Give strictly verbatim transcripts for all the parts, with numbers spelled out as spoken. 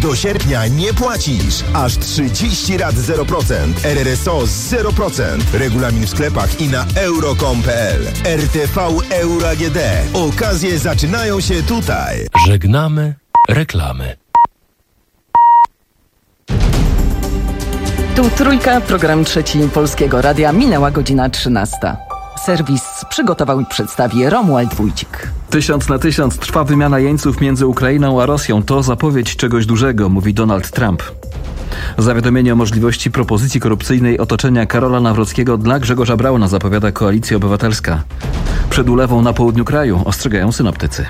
Do sierpnia nie płacisz. Aż trzydzieści rat zero procent. R R S O zero procent. Regulamin w sklepach i na euro kropka com kropka p l. R T V Euro A G D. Okazje zaczynają się tutaj. Żegnamy reklamy. Tu Trójka, program trzeci Polskiego Radia. Minęła godzina trzynasta. Serwis przygotował i przedstawi Romuald Wójcik. Tysiąc na tysiąc trwa wymiana jeńców między Ukrainą a Rosją. To zapowiedź czegoś dużego, mówi Donald Trump. Zawiadomienie o możliwości propozycji korupcyjnej otoczenia Karola Nawrockiego dla Grzegorza Brauna, zapowiada Koalicja Obywatelska. Przed ulewą na południu kraju ostrzegają synoptycy.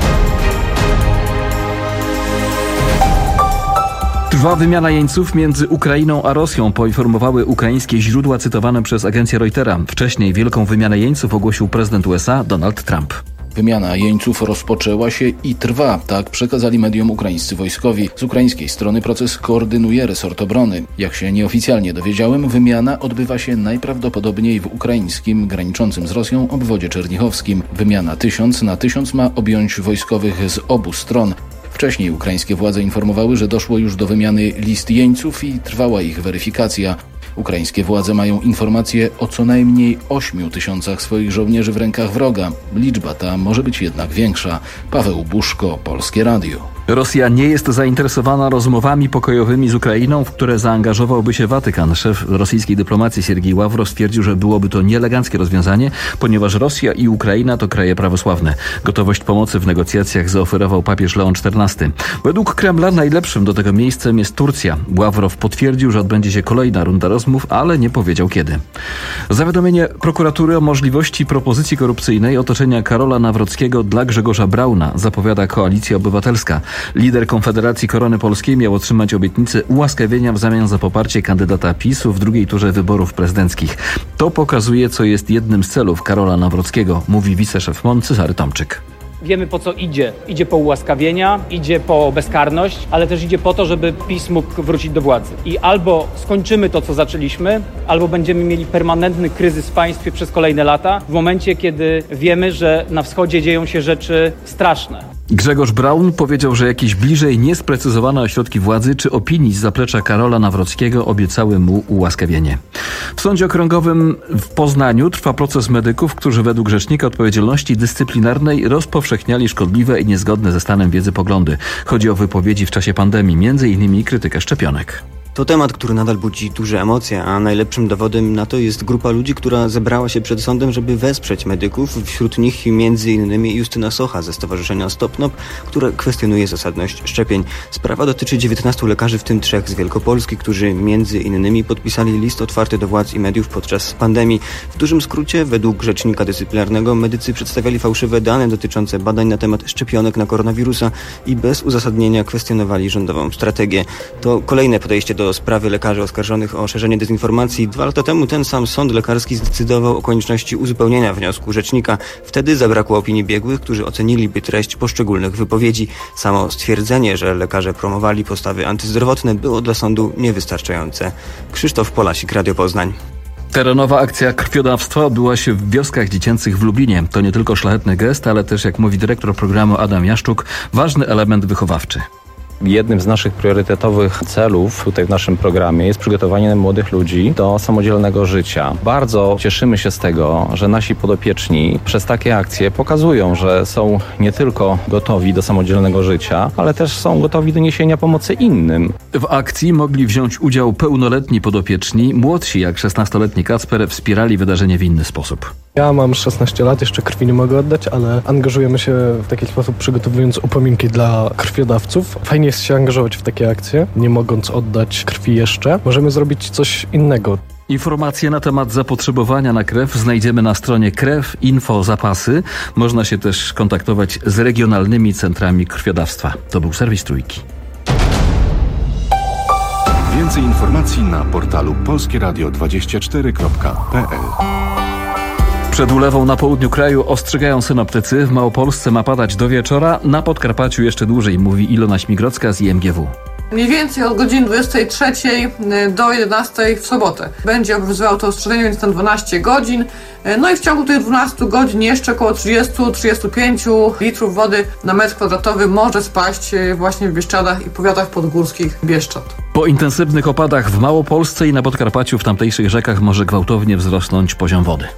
Trwa wymiana jeńców między Ukrainą a Rosją, poinformowały ukraińskie źródła cytowane przez agencję Reutera. Wcześniej wielką wymianę jeńców ogłosił prezydent U S A Donald Trump. Wymiana jeńców rozpoczęła się i trwa, tak przekazali mediom ukraińscy wojskowi. Z ukraińskiej strony proces koordynuje resort obrony. Jak się nieoficjalnie dowiedziałem, wymiana odbywa się najprawdopodobniej w ukraińskim, graniczącym z Rosją obwodzie czernichowskim. Wymiana tysiąc na tysiąc ma objąć wojskowych z obu stron. Wcześniej ukraińskie władze informowały, że doszło już do wymiany list jeńców i trwała ich weryfikacja. Ukraińskie władze mają informacje o co najmniej ośmiu tysiącach swoich żołnierzy w rękach wroga. Liczba ta może być jednak większa. Paweł Buszko, Polskie Radio. Rosja nie jest zainteresowana rozmowami pokojowymi z Ukrainą, w które zaangażowałby się Watykan. Szef rosyjskiej dyplomacji Siergiej Ławrow stwierdził, że byłoby to nieeleganckie rozwiązanie, ponieważ Rosja i Ukraina to kraje prawosławne. Gotowość pomocy w negocjacjach zaoferował papież Leon czternasty. Według Kremla najlepszym do tego miejscem jest Turcja. Ławrow potwierdził, że odbędzie się kolejna runda rozmów, ale nie powiedział kiedy. Zawiadomienie prokuratury o możliwości propozycji korupcyjnej otoczenia Karola Nawrockiego dla Grzegorza Brauna, zapowiada Koalicja Obywatelska. Lider Konfederacji Korony Polskiej miał otrzymać obietnicę ułaskawienia w zamian za poparcie kandydata PiSu w drugiej turze wyborów prezydenckich. To pokazuje, co jest jednym z celów Karola Nawrockiego, mówi wiceszef M O N Cezary Tomczyk. Wiemy, po co idzie. Idzie po ułaskawienia, idzie po bezkarność, ale też idzie po to, żeby PiS mógł wrócić do władzy. I albo skończymy to, co zaczęliśmy, albo będziemy mieli permanentny kryzys w państwie przez kolejne lata, w momencie, kiedy wiemy, że na wschodzie dzieją się rzeczy straszne. Grzegorz Braun powiedział, że jakieś bliżej niesprecyzowane ośrodki władzy czy opinii z zaplecza Karola Nawrockiego obiecały mu ułaskawienie. W Sądzie Okręgowym w Poznaniu trwa proces medyków, którzy według Rzecznika Odpowiedzialności Dyscyplinarnej rozpowszechniali szkodliwe i niezgodne ze stanem wiedzy poglądy. Chodzi o wypowiedzi w czasie pandemii, między innymi krytykę szczepionek. To temat, który nadal budzi duże emocje, a najlepszym dowodem na to jest grupa ludzi, która zebrała się przed sądem, żeby wesprzeć medyków. Wśród nich między innymi Justyna Socha ze Stowarzyszenia Stop N O P, które kwestionuje zasadność szczepień. Sprawa dotyczy dziewiętnastu lekarzy, w tym trzech z Wielkopolski, którzy między innymi podpisali list otwarty do władz i mediów podczas pandemii. W dużym skrócie, według Rzecznika Dyscyplinarnego, medycy przedstawiali fałszywe dane dotyczące badań na temat szczepionek na koronawirusa i bez uzasadnienia kwestionowali rządową strategię. To kolejne podejście do sprawy lekarzy oskarżonych o szerzenie dezinformacji. Dwa lata temu ten sam sąd lekarski zdecydował o konieczności uzupełnienia wniosku rzecznika. Wtedy zabrakło opinii biegłych, którzy oceniliby treść poszczególnych wypowiedzi. Samo stwierdzenie, że lekarze promowali postawy antyzdrowotne, było dla sądu niewystarczające. Krzysztof Polasik, Radio Poznań. Terenowa akcja krwiodawstwa odbyła się w wioskach dziecięcych w Lublinie. To nie tylko szlachetny gest, ale też, jak mówi dyrektor programu Adam Jaszczuk, ważny element wychowawczy. Jednym z naszych priorytetowych celów tutaj w naszym programie jest przygotowanie młodych ludzi do samodzielnego życia. Bardzo cieszymy się z tego, że nasi podopieczni przez takie akcje pokazują, że są nie tylko gotowi do samodzielnego życia, ale też są gotowi do niesienia pomocy innym. W akcji mogli wziąć udział pełnoletni podopieczni. Młodsi, jak szesnastoletni Kacper, wspierali wydarzenie w inny sposób. Ja mam szesnaście lat, jeszcze krwi nie mogę oddać, ale angażujemy się w taki sposób, przygotowując upominki dla krwiodawców. Fajnie jest się angażować w takie akcje, nie mogąc oddać krwi jeszcze. Możemy zrobić coś innego. Informacje na temat zapotrzebowania na krew znajdziemy na stronie Krew Info Zapasy. Można się też kontaktować z regionalnymi centrami krwiodawstwa. To był serwis Trójki. Więcej informacji na portalu polskie radio dwadzieścia cztery kropka p l. Przed ulewą na południu kraju ostrzegają synoptycy. W Małopolsce ma padać do wieczora, na Podkarpaciu jeszcze dłużej, mówi Ilona Śmigrodzka z I M G W. mniej więcej od godziny dwudziestej trzeciej do jedenastej w sobotę. Będzie obowiązywało to ostrzeżenie, więc tam dwanaście godzin. No i w ciągu tych dwunastu godzin jeszcze około trzydzieści do trzydziestu pięciu litrów wody na metr kwadratowy może spaść właśnie w Bieszczadach i powiatach podgórskich Bieszczad. Po intensywnych opadach w Małopolsce i na Podkarpaciu w tamtejszych rzekach może gwałtownie wzrosnąć poziom wody.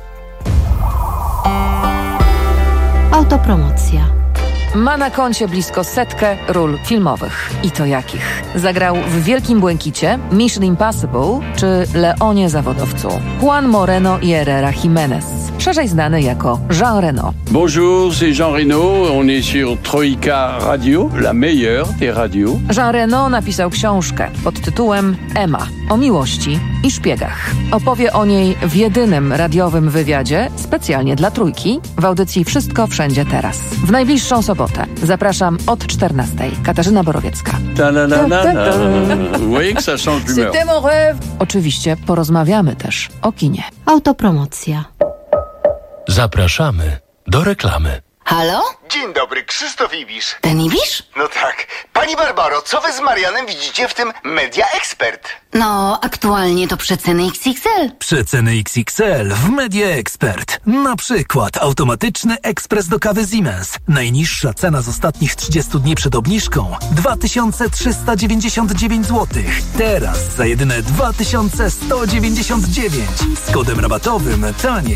Autopromocja. Ma na koncie blisko setkę ról filmowych. I to jakich? Zagrał w Wielkim Błękicie, Mission Impossible czy Leonie Zawodowcu. Juan Moreno y Herrera Jiménez, szerzej znany jako Jean Reno. Bonjour, c'est Jean Reno. On est sur Troika Radio, la meilleure des radios. Jean Reno napisał książkę pod tytułem Emma o miłości i szpiegach. Opowie o niej w jedynym radiowym wywiadzie specjalnie dla Trójki w audycji Wszystko Wszędzie Teraz. W najbliższą sobotę. Zapraszam od czternastej. Katarzyna Borowiecka. Ta la la la la. Oui, que ça change d'humeur. C'était mon rêve. Oczywiście porozmawiamy też o kinie. Autopromocja. Zapraszamy do reklamy. Halo? Dzień dobry, Krzysztof Ibisz. Ten Ibisz? No tak. Pani Barbaro, co wy z Marianem widzicie w tym Media Expert? No, aktualnie to przeceny X X L. Przeceny X X L w Media Expert. Na przykład automatyczny ekspres do kawy Siemens. Najniższa cena z ostatnich trzydziestu dni przed obniżką dwa tysiące trzysta dziewięćdziesiąt dziewięć złotych. Teraz za jedyne dwa tysiące sto dziewięćdziesiąt dziewięć. Z kodem rabatowym taniej.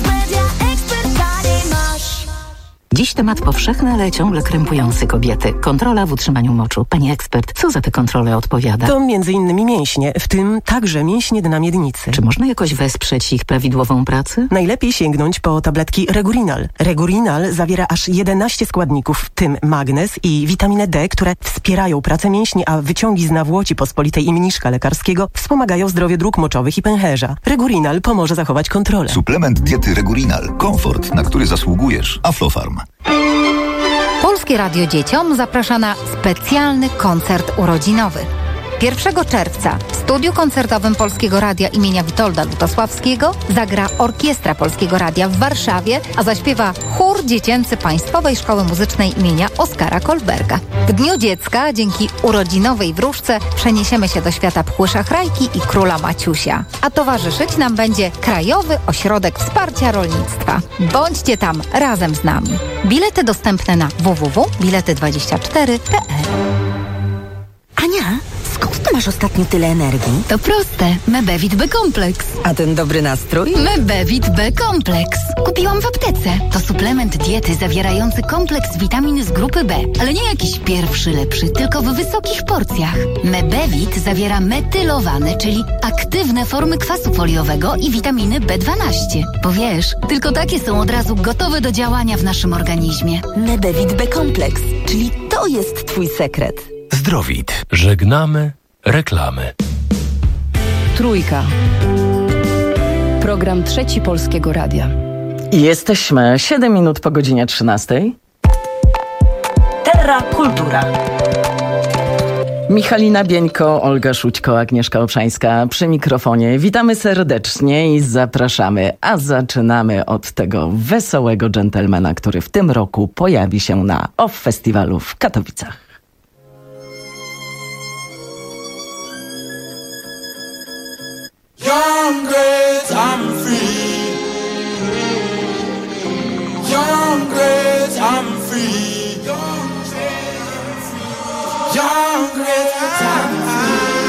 Dziś temat powszechny, ale ciągle krępujący kobiety. Kontrola w utrzymaniu moczu. Pani ekspert, co za te kontrole odpowiada? To między innymi mięśnie, w tym także mięśnie dna miednicy. Czy można jakoś wesprzeć ich prawidłową pracę? Najlepiej sięgnąć po tabletki Regurinal. Regurinal zawiera aż jedenaście składników, w tym magnez i witaminę D, które wspierają pracę mięśni, a wyciągi z nawłoci pospolitej i mniszka lekarskiego wspomagają zdrowie dróg moczowych i pęcherza. Regurinal pomoże zachować kontrolę. Suplement diety Regurinal. Komfort, na który zasługujesz. Aflofarm. Polskie Radio Dzieciom zaprasza na specjalny koncert urodzinowy. pierwszego czerwca w studiu koncertowym Polskiego Radia imienia Witolda Lutosławskiego zagra Orkiestra Polskiego Radia w Warszawie, a zaśpiewa chór dziecięcy Państwowej Szkoły Muzycznej imienia Oskara Kolberga. W Dniu Dziecka dzięki urodzinowej wróżce przeniesiemy się do świata Pchły-Szachrajki i Króla Maciusia. A towarzyszyć nam będzie Krajowy Ośrodek Wsparcia Rolnictwa. Bądźcie tam razem z nami. Bilety dostępne na w w w kropka bilety dwadzieścia cztery kropka p l. Ania, skąd ty masz ostatnio tyle energii? To proste. Mebevit B-Kompleks. A ten dobry nastrój? Mebevit B-Kompleks. Kupiłam w aptece. To suplement diety zawierający kompleks witamin z grupy B. Ale nie jakiś pierwszy lepszy, tylko w wysokich porcjach. Mebevit zawiera metylowane, czyli aktywne formy kwasu foliowego i witaminy B dwanaście. Bo wiesz, tylko takie są od razu gotowe do działania w naszym organizmie. Mebevit B-Kompleks, czyli to jest twój sekret. Zdrowit. Żegnamy reklamy. Trójka. Program Trzeci Polskiego Radia. Jesteśmy siedem minut po godzinie trzynastej. Terra Kultura. Michalina Bieńko, Olga Szućko, Agnieszka Obszańska przy mikrofonie. Witamy serdecznie i zapraszamy, a zaczynamy od tego wesołego dżentelmena, który w tym roku pojawi się na Off Festiwalu w Katowicach. Young great, I'm free. Young great, I'm free. Young great, I'm free.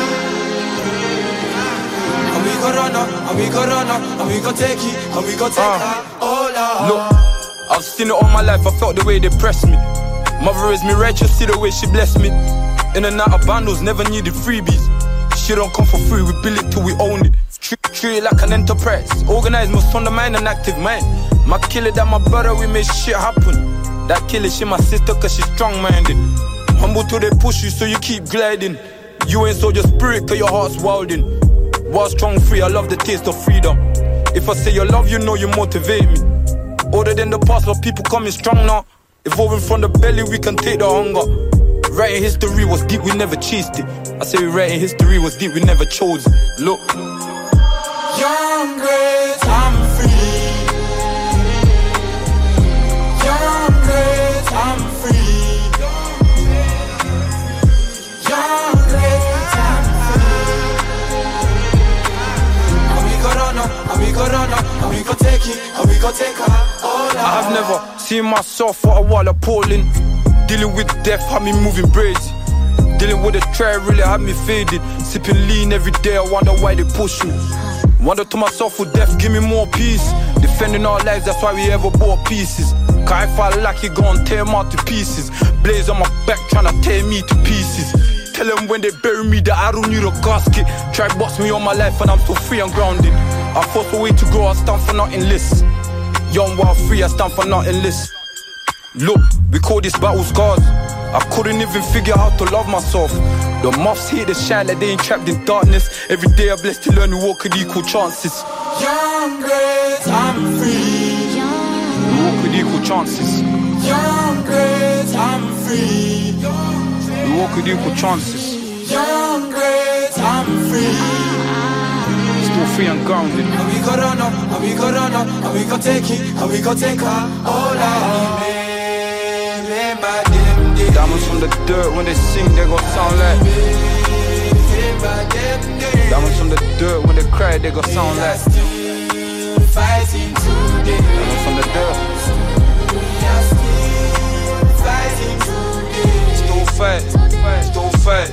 And we go run up, and we go run up, and we go take it, and we go take uh, all out. Look, I've seen it all my life, I felt the way they pressed me. Mother is me righteous, see the way she blessed me. In and out of bundles, never needed freebies. Shit don't come for free, we build it till we own it. Treat, treat it like an enterprise. Organized, most on the mind and active mind. My killer, that my brother, we make shit happen. That killer, she my sister, cause she strong-minded. Humble till they push you, so you keep gliding. You ain't sold your spirit, cause your heart's wilding. Wild, strong, free, I love the taste of freedom. If I say you love, you know you motivate me. Older than the past, but people coming strong now. Evolving from the belly, we can take the hunger. Writing history was deep, we never chased it. I say writing history was deep, we never chose it. Look. Young great, I'm free. Young great, I'm free. Young great. take it, and we gon' take her all out. I have never seen myself for a while appalling. Dealing with death had me moving braids. Dealing with the tray really had me faded. Sipping lean every day, I wonder why they push me. Wonder to myself, will death give me more peace? Defending our lives, that's why we ever bought pieces. Cause if I like it, gon' tear them out to pieces. Blaze on my back, tryna tear me to pieces. Tell them when they bury me that I don't need a casket. Try box me all my life and I'm so free and grounded. I fought the way to grow, I stand for nothing less. Young, wild, free, I stand for nothing less. Look, we call this battle scars. I couldn't even figure out how to love myself. The moths hate the shine like they ain't trapped in darkness. Every day I'm blessed to learn to walk with equal chances. Young grace, I'm free. We walk with equal chances. Young grace, I'm free. We walk with equal chances. Young grace, I'm free. Still free and grounded. And we gon' run up, and we gon' run up, and we gon' take it, and we gon' take her all out. Diamonds from the dirt, when they sing they gon' sound like. Diamonds from the dirt, when they cry they gon' sound like. Diamonds from the dirt. Still fight, still fight.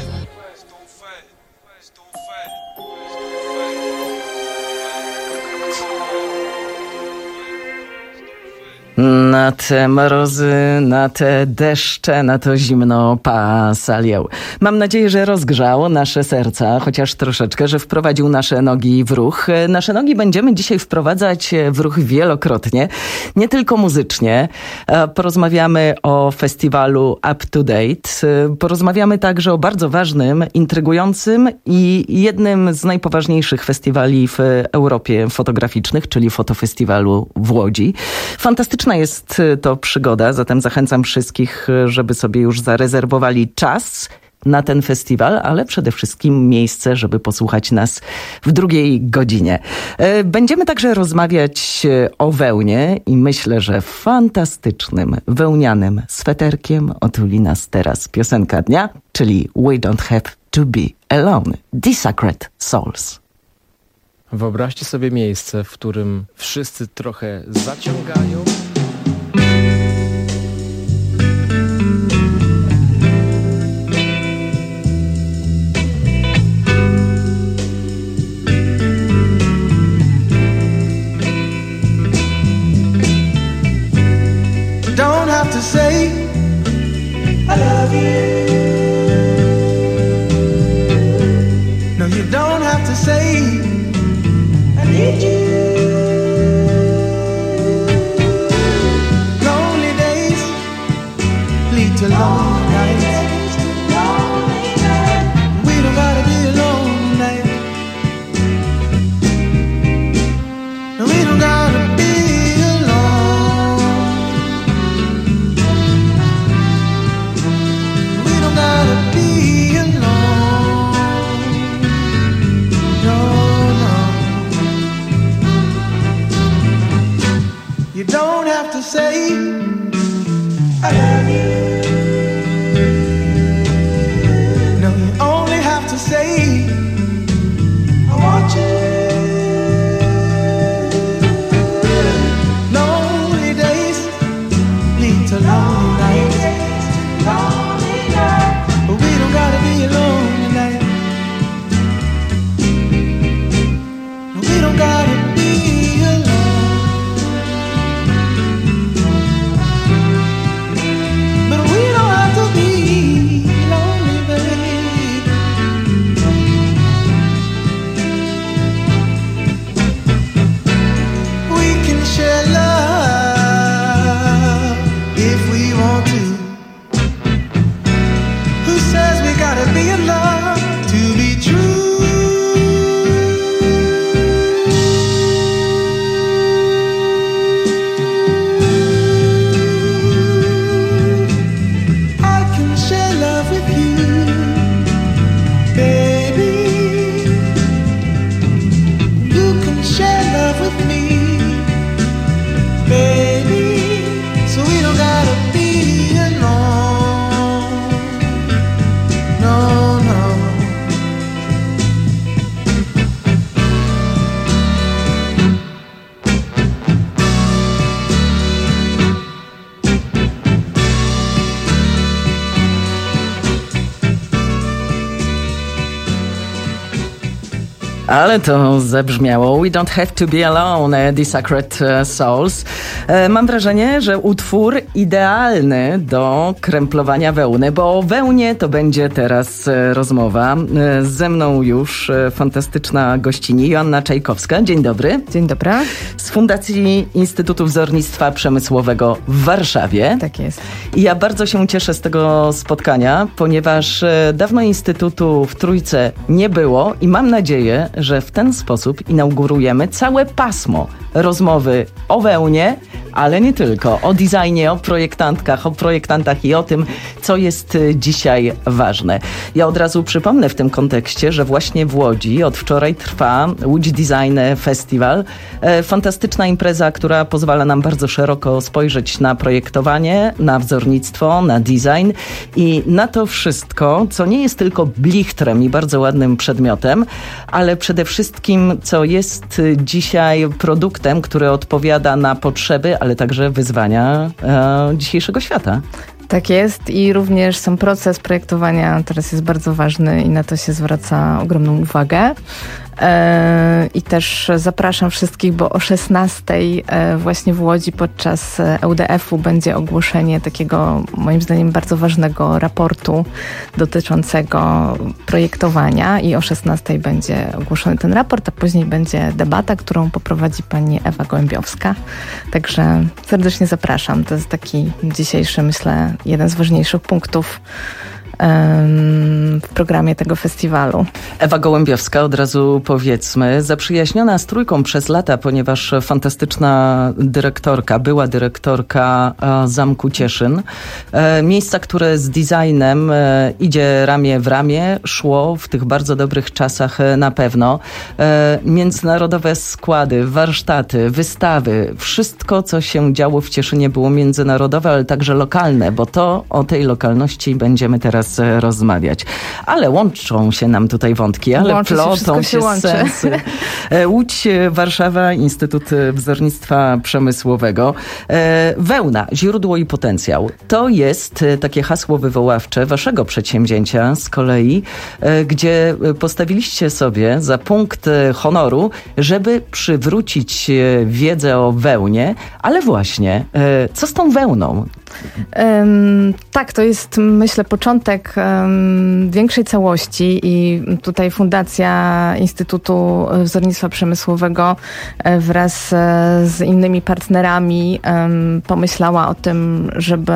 Na te mrozy, na te deszcze, na to zimno pasaliał. Mam nadzieję, że rozgrzało nasze serca, chociaż troszeczkę, że wprowadził nasze nogi w ruch. Nasze nogi będziemy dzisiaj wprowadzać w ruch wielokrotnie, nie tylko muzycznie. Porozmawiamy o festiwalu Up to Date. Porozmawiamy także o bardzo ważnym, intrygującym i jednym z najpoważniejszych festiwali w Europie fotograficznych, czyli Fotofestiwalu w Łodzi. Fantastyczna jest to przygoda, zatem zachęcam wszystkich, żeby sobie już zarezerwowali czas na ten festiwal, ale przede wszystkim miejsce, żeby posłuchać nas w drugiej godzinie. Będziemy także rozmawiać o wełnie i myślę, że fantastycznym wełnianym sweterkiem otuli nas teraz piosenka dnia, czyli We Don't Have to Be Alone, The Sacred Souls. Wyobraźcie sobie miejsce, w którym wszyscy trochę zaciągają. Don't have to say I love you. No, you don't have to say I need you. Lonely days lead to lonely nights. We don't gotta be alone tonight. No, we don't gotta be alone. We don't gotta be alone. No, no. You don't have to say I love you. No, you only have to say I want you. Lonely days lead to lonely nights. But we don't gotta be alone tonight. No, we don't gotta be alone. But we don't have to be lonely, babe. We can share love if we want to. Who says we gotta be in love to be true? I can share love with you, baby. You can share love with me, baby. So we don't gotta be alone. No, no. Ale to zabrzmiało. We don't have to be alone, The Sacred Souls. Mam wrażenie, że utwór idealny do kręplowania wełny, bo o wełnie to będzie teraz rozmowa. Ze mną już fantastyczna gościni Joanna Czajkowska. Dzień dobry. Dzień dobry. Z Fundacji Instytutu Wzornictwa Przemysłowego w Warszawie. Tak jest. I ja bardzo się cieszę z tego spotkania, ponieważ dawno Instytutu w Trójce nie było i mam nadzieję, że w ten sposób inaugurujemy całe pasmo rozmowy o wełnie, ale nie tylko. O designie, o projektantkach, o projektantach i o tym, co jest dzisiaj ważne. Ja od razu przypomnę w tym kontekście, że właśnie w Łodzi od wczoraj trwa Łódź Design Festival. Fantastyczna impreza, która pozwala nam bardzo szeroko spojrzeć na projektowanie, na wzornictwo, na design i na to wszystko, co nie jest tylko blichtrem i bardzo ładnym przedmiotem, ale przede wszystkim, co jest dzisiaj produktem, który odpowiada na potrzeby, ale także wyzwania e, dzisiejszego świata. Tak jest i również sam proces projektowania teraz jest bardzo ważny i na to się zwraca ogromną uwagę. I też zapraszam wszystkich, bo o szesnastej właśnie w Łodzi podczas E U D F-u będzie ogłoszenie takiego, moim zdaniem, bardzo ważnego raportu dotyczącego projektowania i o szesnastej będzie ogłoszony ten raport, a później będzie debata, którą poprowadzi pani Ewa Gołębiowska. Także serdecznie zapraszam. To jest taki dzisiejszy, myślę, jeden z ważniejszych punktów w programie tego festiwalu. Ewa Gołębiowska, od razu powiedzmy, zaprzyjaźniona z Trójką przez lata, ponieważ fantastyczna dyrektorka, była dyrektorka Zamku Cieszyn. Miejsca, które z designem idzie ramię w ramię, szło w tych bardzo dobrych czasach na pewno. Międzynarodowe składy, warsztaty, wystawy, wszystko, co się działo w Cieszynie, było międzynarodowe, ale także lokalne, bo to o tej lokalności będziemy teraz rozmawiać. Ale łączą się nam tutaj wątki, ale łączy plotą się, się sensy. Łódź, Warszawa, Instytut Wzornictwa Przemysłowego. Wełna, źródło i potencjał. To jest takie hasło wywoławcze waszego przedsięwzięcia z kolei, gdzie postawiliście sobie za punkt honoru, żeby przywrócić wiedzę o wełnie, ale właśnie, co z tą wełną? Um, tak, to jest, myślę, początek um, większej całości i tutaj Fundacja Instytutu Wzornictwa Przemysłowego wraz z innymi partnerami um, pomyślała o tym, żeby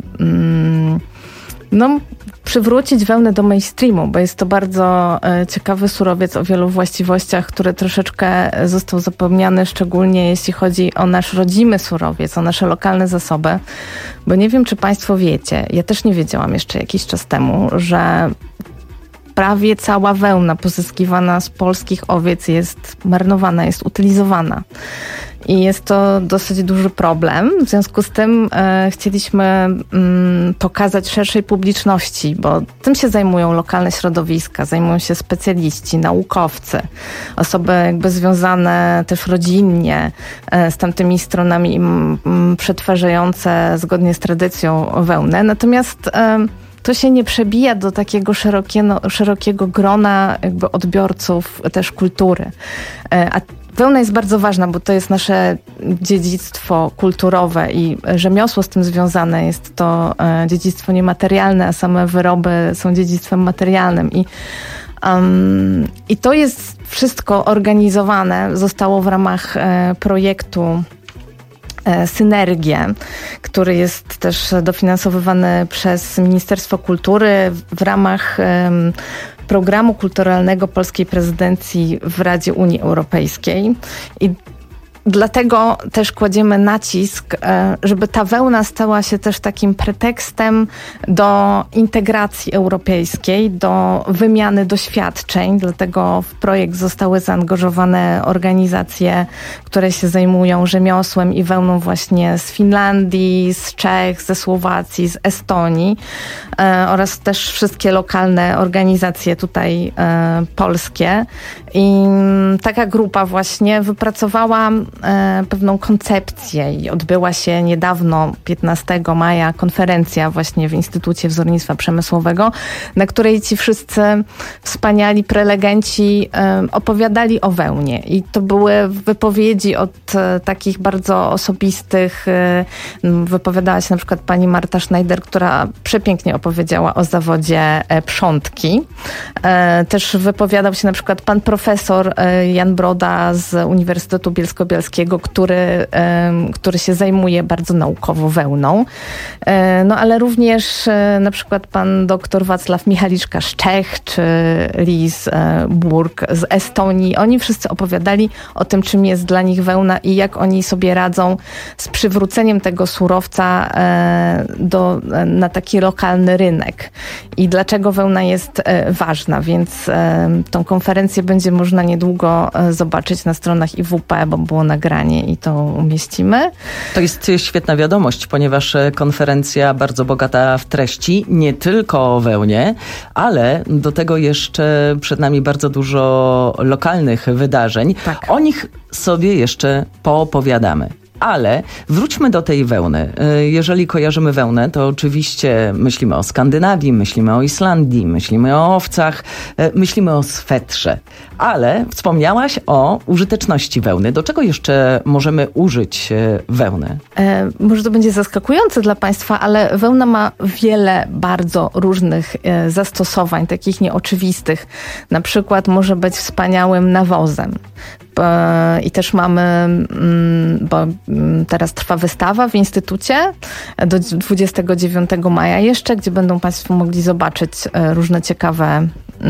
um, no, przywrócić wełnę do mainstreamu, bo jest to bardzo e, ciekawy surowiec o wielu właściwościach, który troszeczkę został zapomniany, szczególnie jeśli chodzi o nasz rodzimy surowiec, o nasze lokalne zasoby. Bo nie wiem, czy państwo wiecie, ja też nie wiedziałam jeszcze jakiś czas temu, że prawie cała wełna pozyskiwana z polskich owiec jest marnowana, jest utylizowana. I jest to dosyć duży problem. W związku z tym e, chcieliśmy mm, pokazać szerszej publiczności, bo tym się zajmują lokalne środowiska, zajmują się specjaliści, naukowcy, osoby jakby związane też rodzinnie e, z tamtymi stronami m, m, przetwarzające zgodnie z tradycją wełnę. Natomiast e, to się nie przebija do takiego szerokiego, szerokiego grona jakby odbiorców też kultury. E, a wełna jest bardzo ważna, bo to jest nasze dziedzictwo kulturowe i rzemiosło z tym związane. Jest to e, dziedzictwo niematerialne, a same wyroby są dziedzictwem materialnym. I, um, i to jest wszystko organizowane, zostało w ramach e, projektu Synergię, który jest też dofinansowywany przez Ministerstwo Kultury w ramach um, programu kulturalnego polskiej prezydencji w Radzie Unii Europejskiej. I dlatego też kładziemy nacisk, żeby ta wełna stała się też takim pretekstem do integracji europejskiej, do wymiany doświadczeń. Dlatego w projekt zostały zaangażowane organizacje, które się zajmują rzemiosłem i wełną właśnie z Finlandii, z Czech, ze Słowacji, z Estonii oraz też wszystkie lokalne organizacje tutaj polskie. I taka grupa właśnie wypracowała e, pewną koncepcję i odbyła się niedawno, piętnastego maja, konferencja właśnie w Instytucie Wzornictwa Przemysłowego, na której ci wszyscy wspaniali prelegenci e, opowiadali o wełnie. I to były wypowiedzi od e, takich bardzo osobistych. E, wypowiadała się na przykład pani Marta Schneider, która przepięknie opowiedziała o zawodzie e, przątki. E, też wypowiadał się na przykład pan profesor e, Jan Broda z Uniwersytetu Bielsko-Bialskiego, który, e, który się zajmuje bardzo naukowo wełną. E, no ale również e, na przykład pan doktor Wacław Michaliczka z Czech, czy Lis e, Burg z Estonii. Oni wszyscy opowiadali o tym, czym jest dla nich wełna i jak oni sobie radzą z przywróceniem tego surowca e, do, e, na taki lokalny rynek. I dlaczego wełna jest e, ważna, więc e, tą konferencję będzie można niedługo e, zobaczyć na stronach I W P, bo było nagranie i to umieścimy. To jest świetna wiadomość, ponieważ konferencja bardzo bogata w treści, nie tylko o wełnie, ale do tego jeszcze przed nami bardzo dużo lokalnych wydarzeń. Tak. O nich sobie jeszcze poopowiadamy. Ale wróćmy do tej wełny. Jeżeli kojarzymy wełnę, to oczywiście myślimy o Skandynawii, myślimy o Islandii, myślimy o owcach, myślimy o swetrze. Ale wspomniałaś o użyteczności wełny. Do czego jeszcze możemy użyć wełny? E, może to będzie zaskakujące dla Państwa, ale wełna ma wiele bardzo różnych e, zastosowań, takich nieoczywistych. Na przykład może być wspaniałym nawozem. I też mamy, bo teraz trwa wystawa w Instytucie do dwudziestego dziewiątego maja jeszcze, gdzie będą Państwo mogli zobaczyć różne ciekawe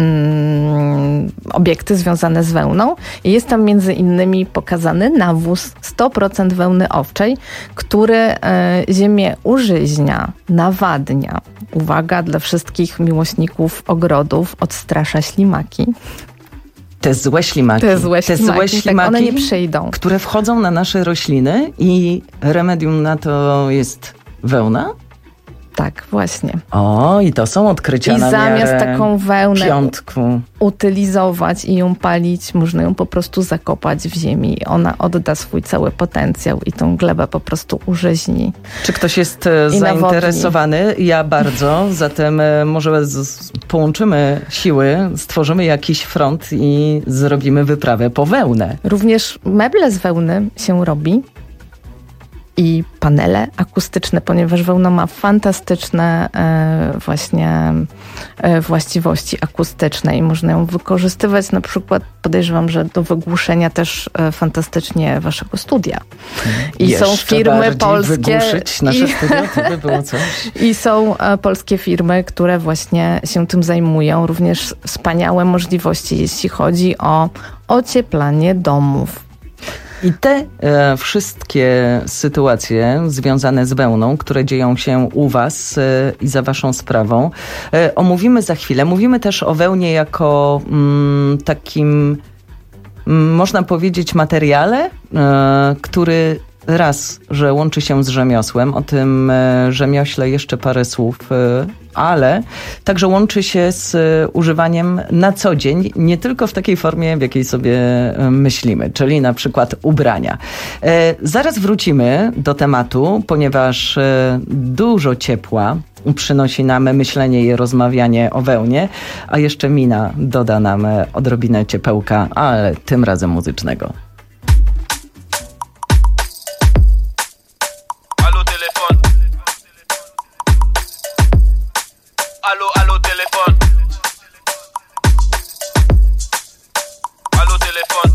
obiekty związane z wełną. I jest tam między innymi pokazany nawóz sto procent wełny owczej, który ziemię użyźnia, nawadnia. Uwaga dla wszystkich miłośników ogrodów, odstrasza ślimaki. Te złe ślimaki, te złe ślimaki, te złe ślimaki tak, one nie przyjdą. Które wchodzą na nasze rośliny i remedium na to jest wełna? Tak, właśnie. O, i to są odkrycia I na zamiast taką wełnę piątku. utylizować i ją palić, można ją po prostu zakopać w ziemi. Ona odda swój cały potencjał i tą glebę po prostu użyźni. Czy ktoś jest zainteresowany? Nawodni. Ja bardzo. Zatem może z, połączymy siły, stworzymy jakiś front i zrobimy wyprawę po wełnę. Również meble z wełny się robi. I panele akustyczne, ponieważ wełna ma fantastyczne e, właśnie e, właściwości akustyczne i można ją wykorzystywać na przykład, podejrzewam, że do wygłuszenia też e, fantastycznie waszego studia. I Jeszcze są firmy polskie. Wygłuszyć nasze i, studia, to by było coś. I są e, polskie firmy, które właśnie się tym zajmują. Również wspaniałe możliwości, jeśli chodzi o ocieplanie domów. I te e, wszystkie sytuacje związane z wełną, które dzieją się u was e, i za waszą sprawą, e, omówimy za chwilę. Mówimy też o wełnie jako mm, takim, mm, można powiedzieć, materiale, e, który raz, że łączy się z rzemiosłem, o tym e, rzemiośle jeszcze parę słów, e, ale także łączy się z e, używaniem na co dzień, nie tylko w takiej formie, w jakiej sobie e, myślimy, czyli na przykład ubrania. E, zaraz wrócimy do tematu, ponieważ e, dużo ciepła przynosi nam myślenie i rozmawianie o wełnie, a jeszcze Mina doda nam odrobinę ciepełka, ale tym razem muzycznego. Allo, allo, téléphone. Allo, téléphone.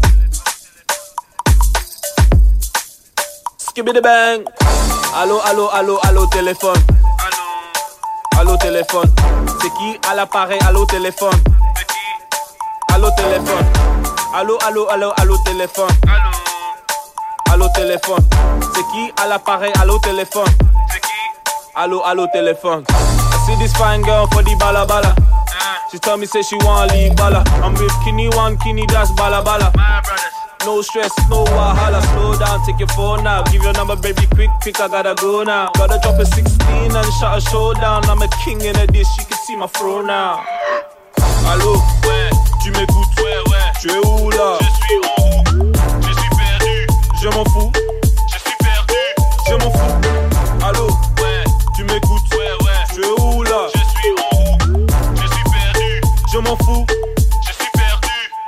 Skibidi bang. Allo, allo, allo, allo, téléphone. Allo, allo, téléphone. C'est qui à l'appareil? Allo, téléphone. C'est qui? Allo, téléphone. Allo, allo, allo, allo, téléphone. Allo, allo, téléphone. C'est qui à l'appareil? Allo, téléphone. C'est qui? Allo, allo, téléphone. See this fine girl for the bala bala. She tell me say she wanna leave bala. I'm with Kinney one, Kinney that's bala bala. No stress, no wahala. Slow down, take your phone now. Give your number, baby, quick, quick. I gotta go now. Gotta drop a sixteen and shut a show down. I'm a king in a dish, you can see my throne now. Allô, ouais, tu m'écoutes, ouais, ouais. Tu es où là? Je suis en route, je suis perdu. Je m'en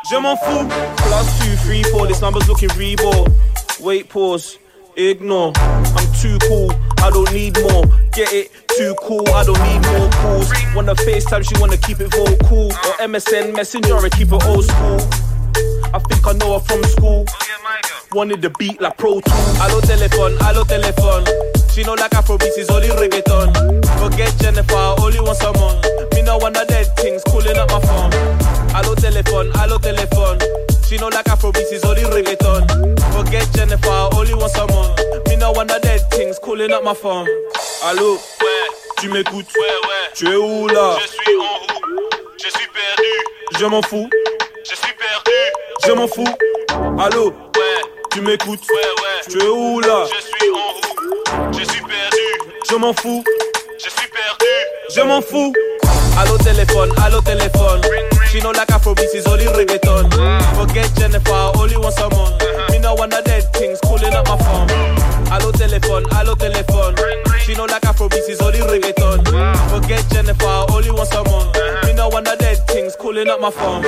Je m'en fous. Plus two, three, four, this number's looking reborn. Wait, pause, ignore. I'm too cool, I don't need more. Get it? Too cool, I don't need more calls. Wanna FaceTime, she wanna keep it vocal. Or M S N Messenger and keep it old school. I think I know her from school. Wanted the beat like Pro Tools. Allo telephone, allo telephone. She know like Afrobeats is only reggaeton. Forget Jennifer, I only want someone. Me know one of dead things calling up my phone. Allo telephone, allo telephone. She know like Afrobeats is only reggaeton. Forget Jennifer, I only want someone. Me know one of dead things calling up my phone. Allo, ouais, tu m'écoutes, ouais, ouais. Tu es où là? Je suis en route, je suis perdu. Je m'en fous, je suis perdu. Je m'en fous. Allo, ouais, tu m'écoutes, ouais, ouais. Tu es où là? Je suis en route, je suis perdu. Je m'en fous, je suis perdu. Je m'en fous. Allo téléphone, allo téléphone. She know like Afrobeats is only reggaeton. Forget Jennifer, I only want someone. Me know one of dead things calling up my phone. Allo téléphone, allo téléphone. She know like Afrobeats is only reggaeton. Forget Jennifer, I only want someone. Me know one of dead things calling up my phone.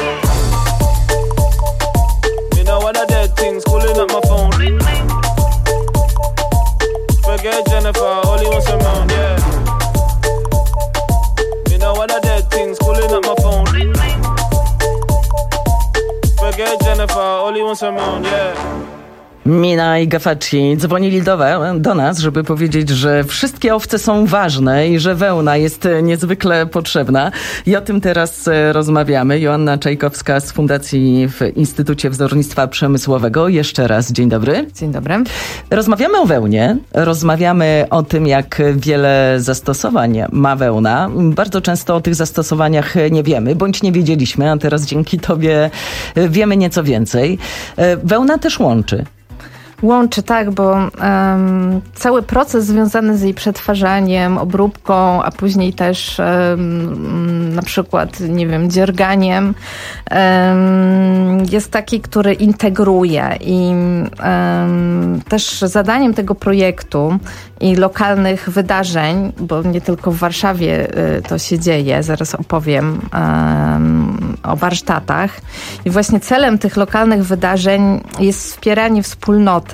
Me know one of dead things calling up my phone. Forget Jennifer, I only want someone, yeah. Me know one of dead things calling up my phone. Forget Jennifer, I only want someone, yeah. Mina i Gafacci dzwonili do, do nas, żeby powiedzieć, że wszystkie owce są ważne i że wełna jest niezwykle potrzebna. I o tym teraz rozmawiamy. Joanna Czajkowska z Fundacji w Instytucie Wzornictwa Przemysłowego. Jeszcze raz dzień dobry. Dzień dobry. Rozmawiamy o wełnie. Rozmawiamy o tym, jak wiele zastosowań ma wełna. Bardzo często o tych zastosowaniach nie wiemy, bądź nie wiedzieliśmy, a teraz dzięki tobie wiemy nieco więcej. Wełna też łączy. Łączy, tak, bo um, cały proces związany z jej przetwarzaniem, obróbką, a później też um, na przykład, nie wiem, dzierganiem um, jest taki, który integruje i um, też zadaniem tego projektu i lokalnych wydarzeń, bo nie tylko w Warszawie y, to się dzieje, zaraz opowiem um, o warsztatach. I właśnie celem tych lokalnych wydarzeń jest wspieranie wspólnoty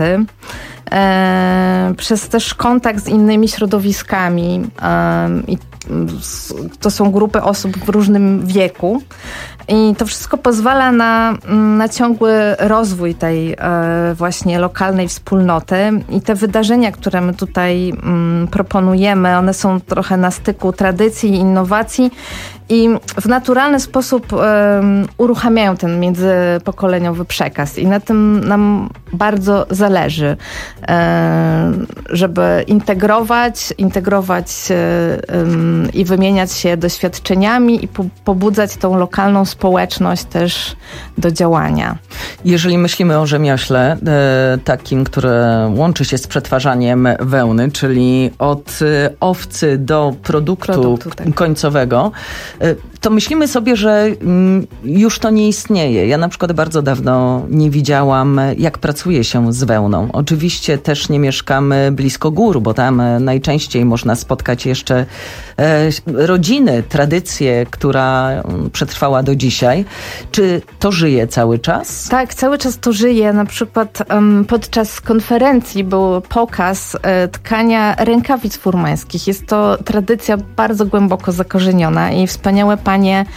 e, przez też kontakt z innymi środowiskami e, i to są grupy osób w różnym wieku i to wszystko pozwala na, na ciągły rozwój tej e, właśnie lokalnej wspólnoty i te wydarzenia, które my tutaj mm, proponujemy, one są trochę na styku tradycji i innowacji i w naturalny sposób um, uruchamiają ten międzypokoleniowy przekaz i na tym nam bardzo zależy, um, żeby integrować, integrować um, i wymieniać się doświadczeniami i po, pobudzać tą lokalną społeczność też do działania. Jeżeli myślimy o rzemiośle e, takim, które łączy się z przetwarzaniem wełny, czyli od e, owcy do produktu, produktu tak. końcowego, to myślimy sobie, że już to nie istnieje. Ja na przykład bardzo dawno nie widziałam, jak pracuje się z wełną. Oczywiście też nie mieszkamy blisko gór, bo tam najczęściej można spotkać jeszcze rodziny, tradycję, która przetrwała do dzisiaj. Czy to żyje cały czas? Tak, cały czas to żyje. Na przykład um, podczas konferencji był pokaz e, tkania rękawic furmańskich. Jest to tradycja bardzo głęboko zakorzeniona i wspaniałe panie,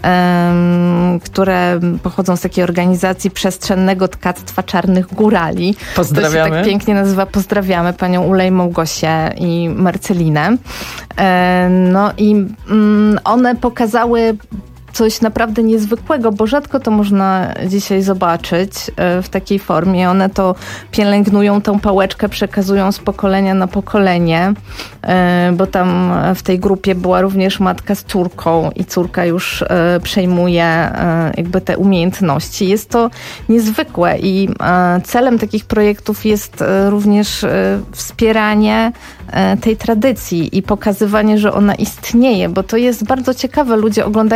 um, które pochodzą z takiej organizacji Przestrzennego Tkactwa Czarnych Górali. Pozdrawiamy. To się tak pięknie nazywa. Pozdrawiamy panią Ulej, Małgosię i Marcelinę. E, no i um, one pokazały coś naprawdę niezwykłego, bo rzadko to można dzisiaj zobaczyć w takiej formie. One to pielęgnują, tą pałeczkę przekazują z pokolenia na pokolenie, bo tam w tej grupie była również matka z córką i córka już przejmuje jakby te umiejętności. Jest to niezwykłe i celem takich projektów jest również wspieranie tej tradycji i pokazywanie, że ona istnieje, bo to jest bardzo ciekawe. Ludzie oglądają te rękawice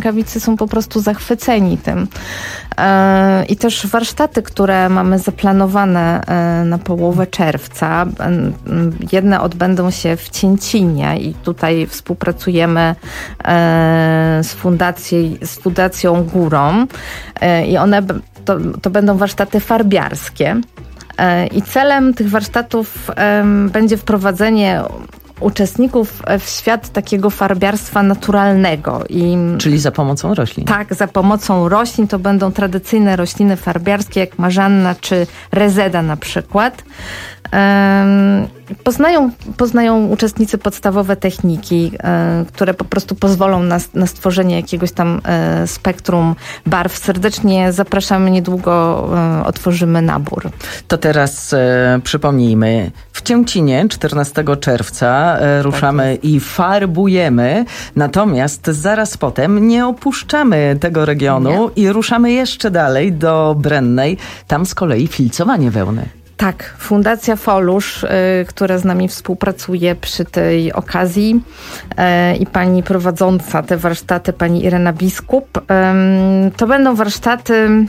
Rękawicy są po prostu zachwyceni tym. I też warsztaty, które mamy zaplanowane na połowę czerwca. Jedne odbędą się w Cięcinie i tutaj współpracujemy z, fundacji, z Fundacją Górą i one to, to będą warsztaty farbiarskie. I celem tych warsztatów będzie wprowadzenie uczestników w świat takiego farbiarstwa naturalnego. I czyli za pomocą roślin. Tak, za pomocą roślin. To będą tradycyjne rośliny farbiarskie, jak marzanna czy rezeda na przykład. Poznają, poznają uczestnicy podstawowe techniki, które po prostu pozwolą na, na stworzenie jakiegoś tam spektrum barw. Serdecznie zapraszamy, niedługo otworzymy nabór. To teraz e, przypomnijmy, w Cięcinie czternastego czerwca e, ruszamy tak i farbujemy, natomiast zaraz potem nie opuszczamy tego regionu nie. i ruszamy jeszcze dalej do Brennej. Tam z kolei filcowanie wełny. Tak, Fundacja Folusz, y, która z nami współpracuje przy tej okazji y, i pani prowadząca te warsztaty, pani Irena Biskup, y, to będą warsztaty, y,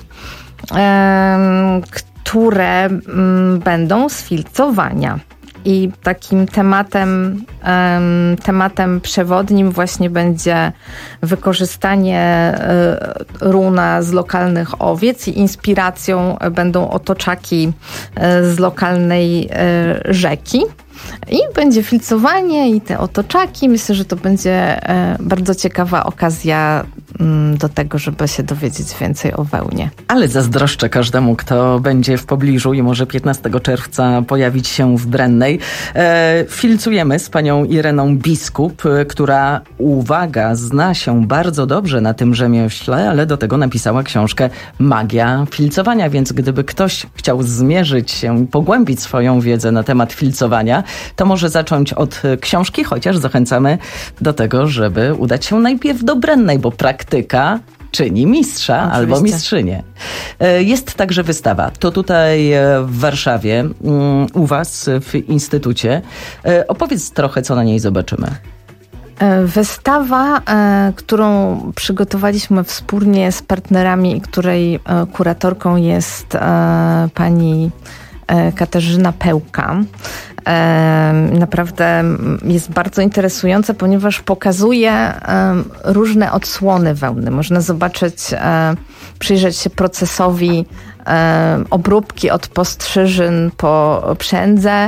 które y, będą z filcowania. I takim tematem, um, tematem przewodnim właśnie będzie wykorzystanie y, runa z lokalnych owiec i inspiracją będą otoczaki y, z lokalnej y, rzeki. I będzie filcowanie i te otoczaki. Myślę, że to będzie e, bardzo ciekawa okazja m, do tego, żeby się dowiedzieć więcej o wełnie. Ale zazdroszczę każdemu, kto będzie w pobliżu i może piętnastego czerwca pojawić się w Brennej. E, filcujemy z panią Ireną Biskup, która, uwaga, zna się bardzo dobrze na tym rzemiośle, ale do tego napisała książkę Magia filcowania, więc gdyby ktoś chciał zmierzyć się i pogłębić swoją wiedzę na temat filcowania, to może zacząć od książki, chociaż zachęcamy do tego, żeby udać się najpierw do Brennej, bo praktyka czyni mistrza. Oczywiście. Albo mistrzynię. Jest także wystawa. To tutaj w Warszawie, u was w Instytucie. Opowiedz trochę, co na niej zobaczymy. Wystawa, którą przygotowaliśmy wspólnie z partnerami i której kuratorką jest pani Katarzyna Pełka. Naprawdę jest bardzo interesująca, ponieważ pokazuje różne odsłony wełny. Można zobaczyć, przyjrzeć się procesowi obróbki od postrzyżyn po przędzę.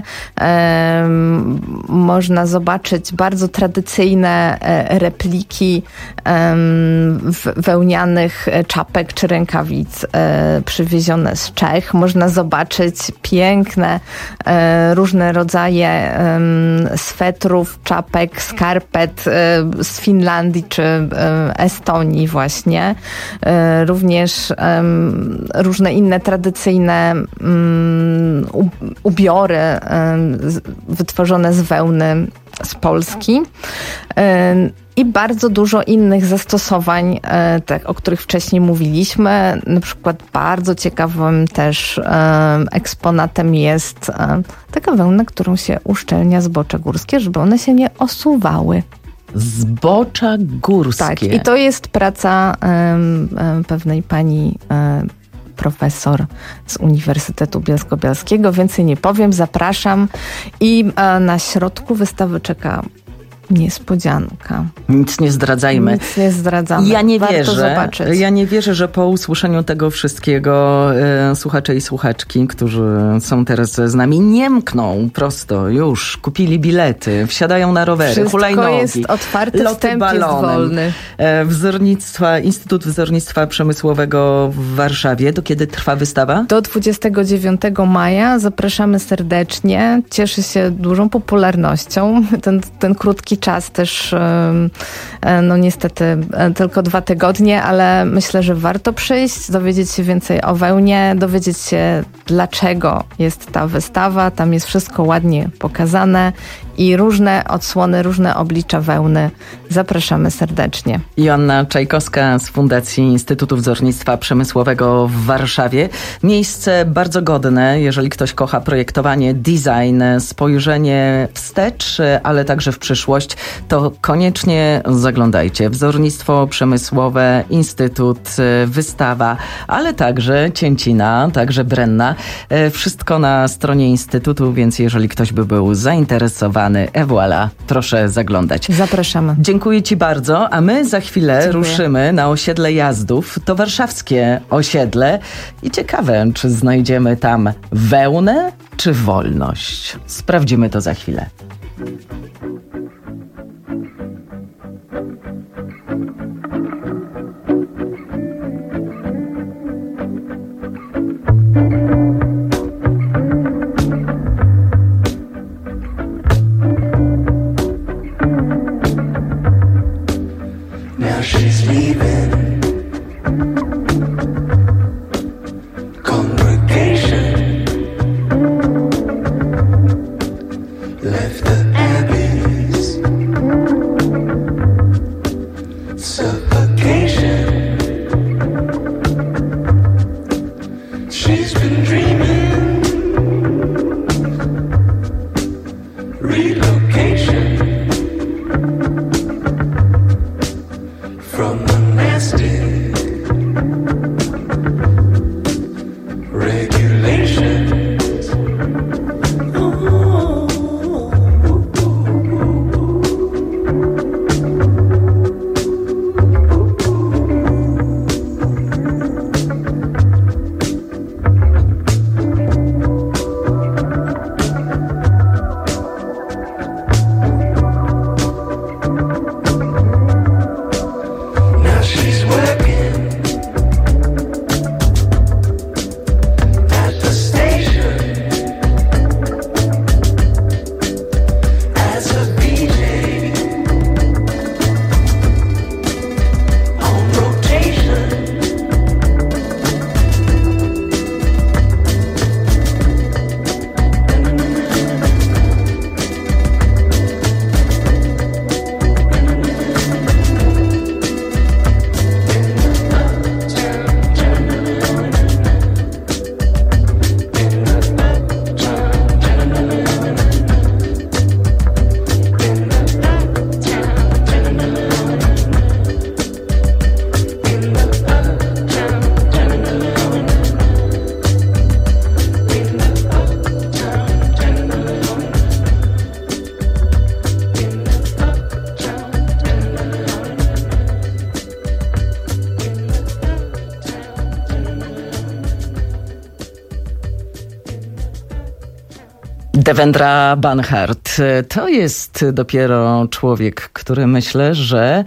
Można zobaczyć bardzo tradycyjne repliki wełnianych czapek czy rękawic przywiezione z Czech. Można zobaczyć piękne, różne rodzaje swetrów, czapek, skarpet z Finlandii czy Estonii właśnie. Również różne inne inne tradycyjne um, ubiory um, wytworzone z wełny z Polski. Um, I bardzo dużo innych zastosowań, e, tak, o których wcześniej mówiliśmy. Na przykład bardzo ciekawym też e, eksponatem jest e, taka wełna, którą się uszczelnia zbocza górskie, żeby one się nie osuwały. Zbocza górskie. Tak, i to jest praca e, e, pewnej pani e, profesor z Uniwersytetu Bielsko-Bialskiego. Więcej nie powiem, zapraszam. I e, na środku wystawy czeka niespodzianka. Nic nie zdradzajmy. Nic nie zdradzamy. Ja nie Warto wierzę. zobaczyć. Ja nie wierzę, że po usłyszeniu tego wszystkiego e, słuchacze i słuchaczki, którzy są teraz z nami, nie mkną prosto. Już kupili bilety, wsiadają na rowery, Wszystko hulajnogi. jest otwarte, loty wstęp balonem. jest wolny. E, wzornictwa, Instytut Wzornictwa Przemysłowego w Warszawie. Do kiedy trwa wystawa? Do dwudziestego dziewiątego maja. Zapraszamy serdecznie. Cieszy się dużą popularnością. Ten, ten krótki czas też, no niestety tylko dwa tygodnie, ale myślę, że warto przyjść, dowiedzieć się więcej o wełnie, dowiedzieć się, dlaczego jest ta wystawa. Tam jest wszystko ładnie pokazane i różne odsłony, różne oblicza wełny. Zapraszamy serdecznie. Joanna Czajkowska z Fundacji Instytutu Wzornictwa Przemysłowego w Warszawie. Miejsce bardzo godne, jeżeli ktoś kocha projektowanie, design, spojrzenie wstecz, ale także w przyszłość, to koniecznie zaglądajcie. Wzornictwo Przemysłowe, Instytut, wystawa, ale także Cięcina, także Brenna. Wszystko na stronie Instytutu, więc jeżeli ktoś by był zainteresowany, et voilà, proszę zaglądać. Zapraszamy. Dziękuję Ci bardzo, a my za chwilę Dziękuję. ruszymy na osiedle Jazdów. To warszawskie osiedle i ciekawe, czy znajdziemy tam wełnę czy wolność. Sprawdzimy to za chwilę. Now she's leaving. Congregation left the abbeys. Suffocation. She's been dreaming. Relocation. From the nasty regulations. Oh. Now she's working at the station as a D J on rotation. Devendra Banhart. To jest dopiero człowiek, który myślę, że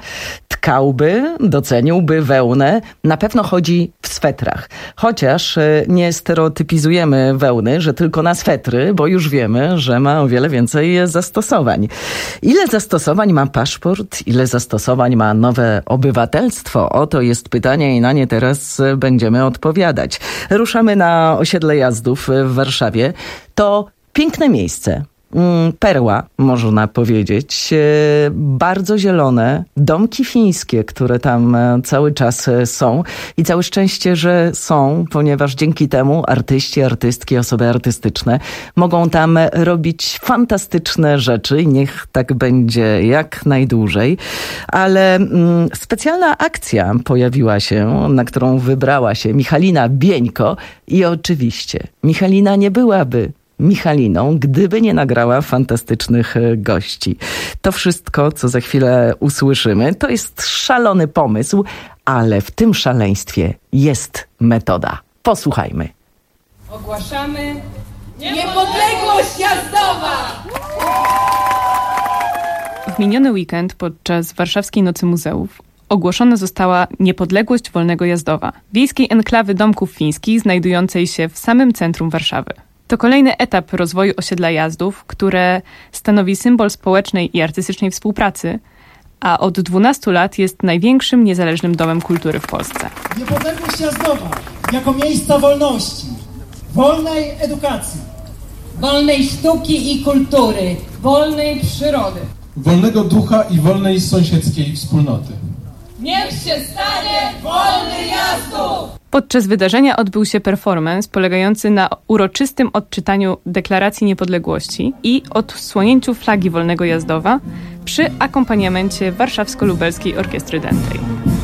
tkałby, doceniłby wełnę. Na pewno chodzi w swetrach. Chociaż nie stereotypizujemy wełny, że tylko na swetry, bo już wiemy, że ma o wiele więcej zastosowań. Ile zastosowań ma paszport? Ile zastosowań ma nowe obywatelstwo? Oto jest pytanie i na nie teraz będziemy odpowiadać. Ruszamy na osiedle Jazdów w Warszawie. To piękne miejsce. Perła, można powiedzieć. Bardzo zielone, domki fińskie, które tam cały czas są. I całe szczęście, że są, ponieważ dzięki temu artyści, artystki, osoby artystyczne mogą tam robić fantastyczne rzeczy i niech tak będzie jak najdłużej. Ale mm, specjalna akcja pojawiła się, na którą wybrała się Michalina Bieńko i oczywiście Michalina nie byłaby Michaliną, gdyby nie nagrała fantastycznych gości. To wszystko, co za chwilę usłyszymy, to jest szalony pomysł, ale w tym szaleństwie jest metoda. Posłuchajmy. Ogłaszamy niepodległość jazdowa! W miniony weekend podczas Warszawskiej Nocy Muzeów ogłoszona została niepodległość wolnego Jazdowa, wiejskiej enklawy domków fińskich znajdującej się w samym centrum Warszawy. To kolejny etap rozwoju osiedla Jazdów, które stanowi symbol społecznej i artystycznej współpracy, a od dwunastu lat jest największym niezależnym domem kultury w Polsce. Niepodległość Jazdowa jako miejsca wolności, wolnej edukacji, wolnej sztuki i kultury, wolnej przyrody. Wolnego ducha i wolnej sąsiedzkiej wspólnoty. Niech się stanie wolny Jazdów! Podczas wydarzenia odbył się performance polegający na uroczystym odczytaniu Deklaracji Niepodległości i odsłonięciu flagi Wolnego Jazdowa przy akompaniamencie Warszawsko-Lubelskiej Orkiestry Dętej.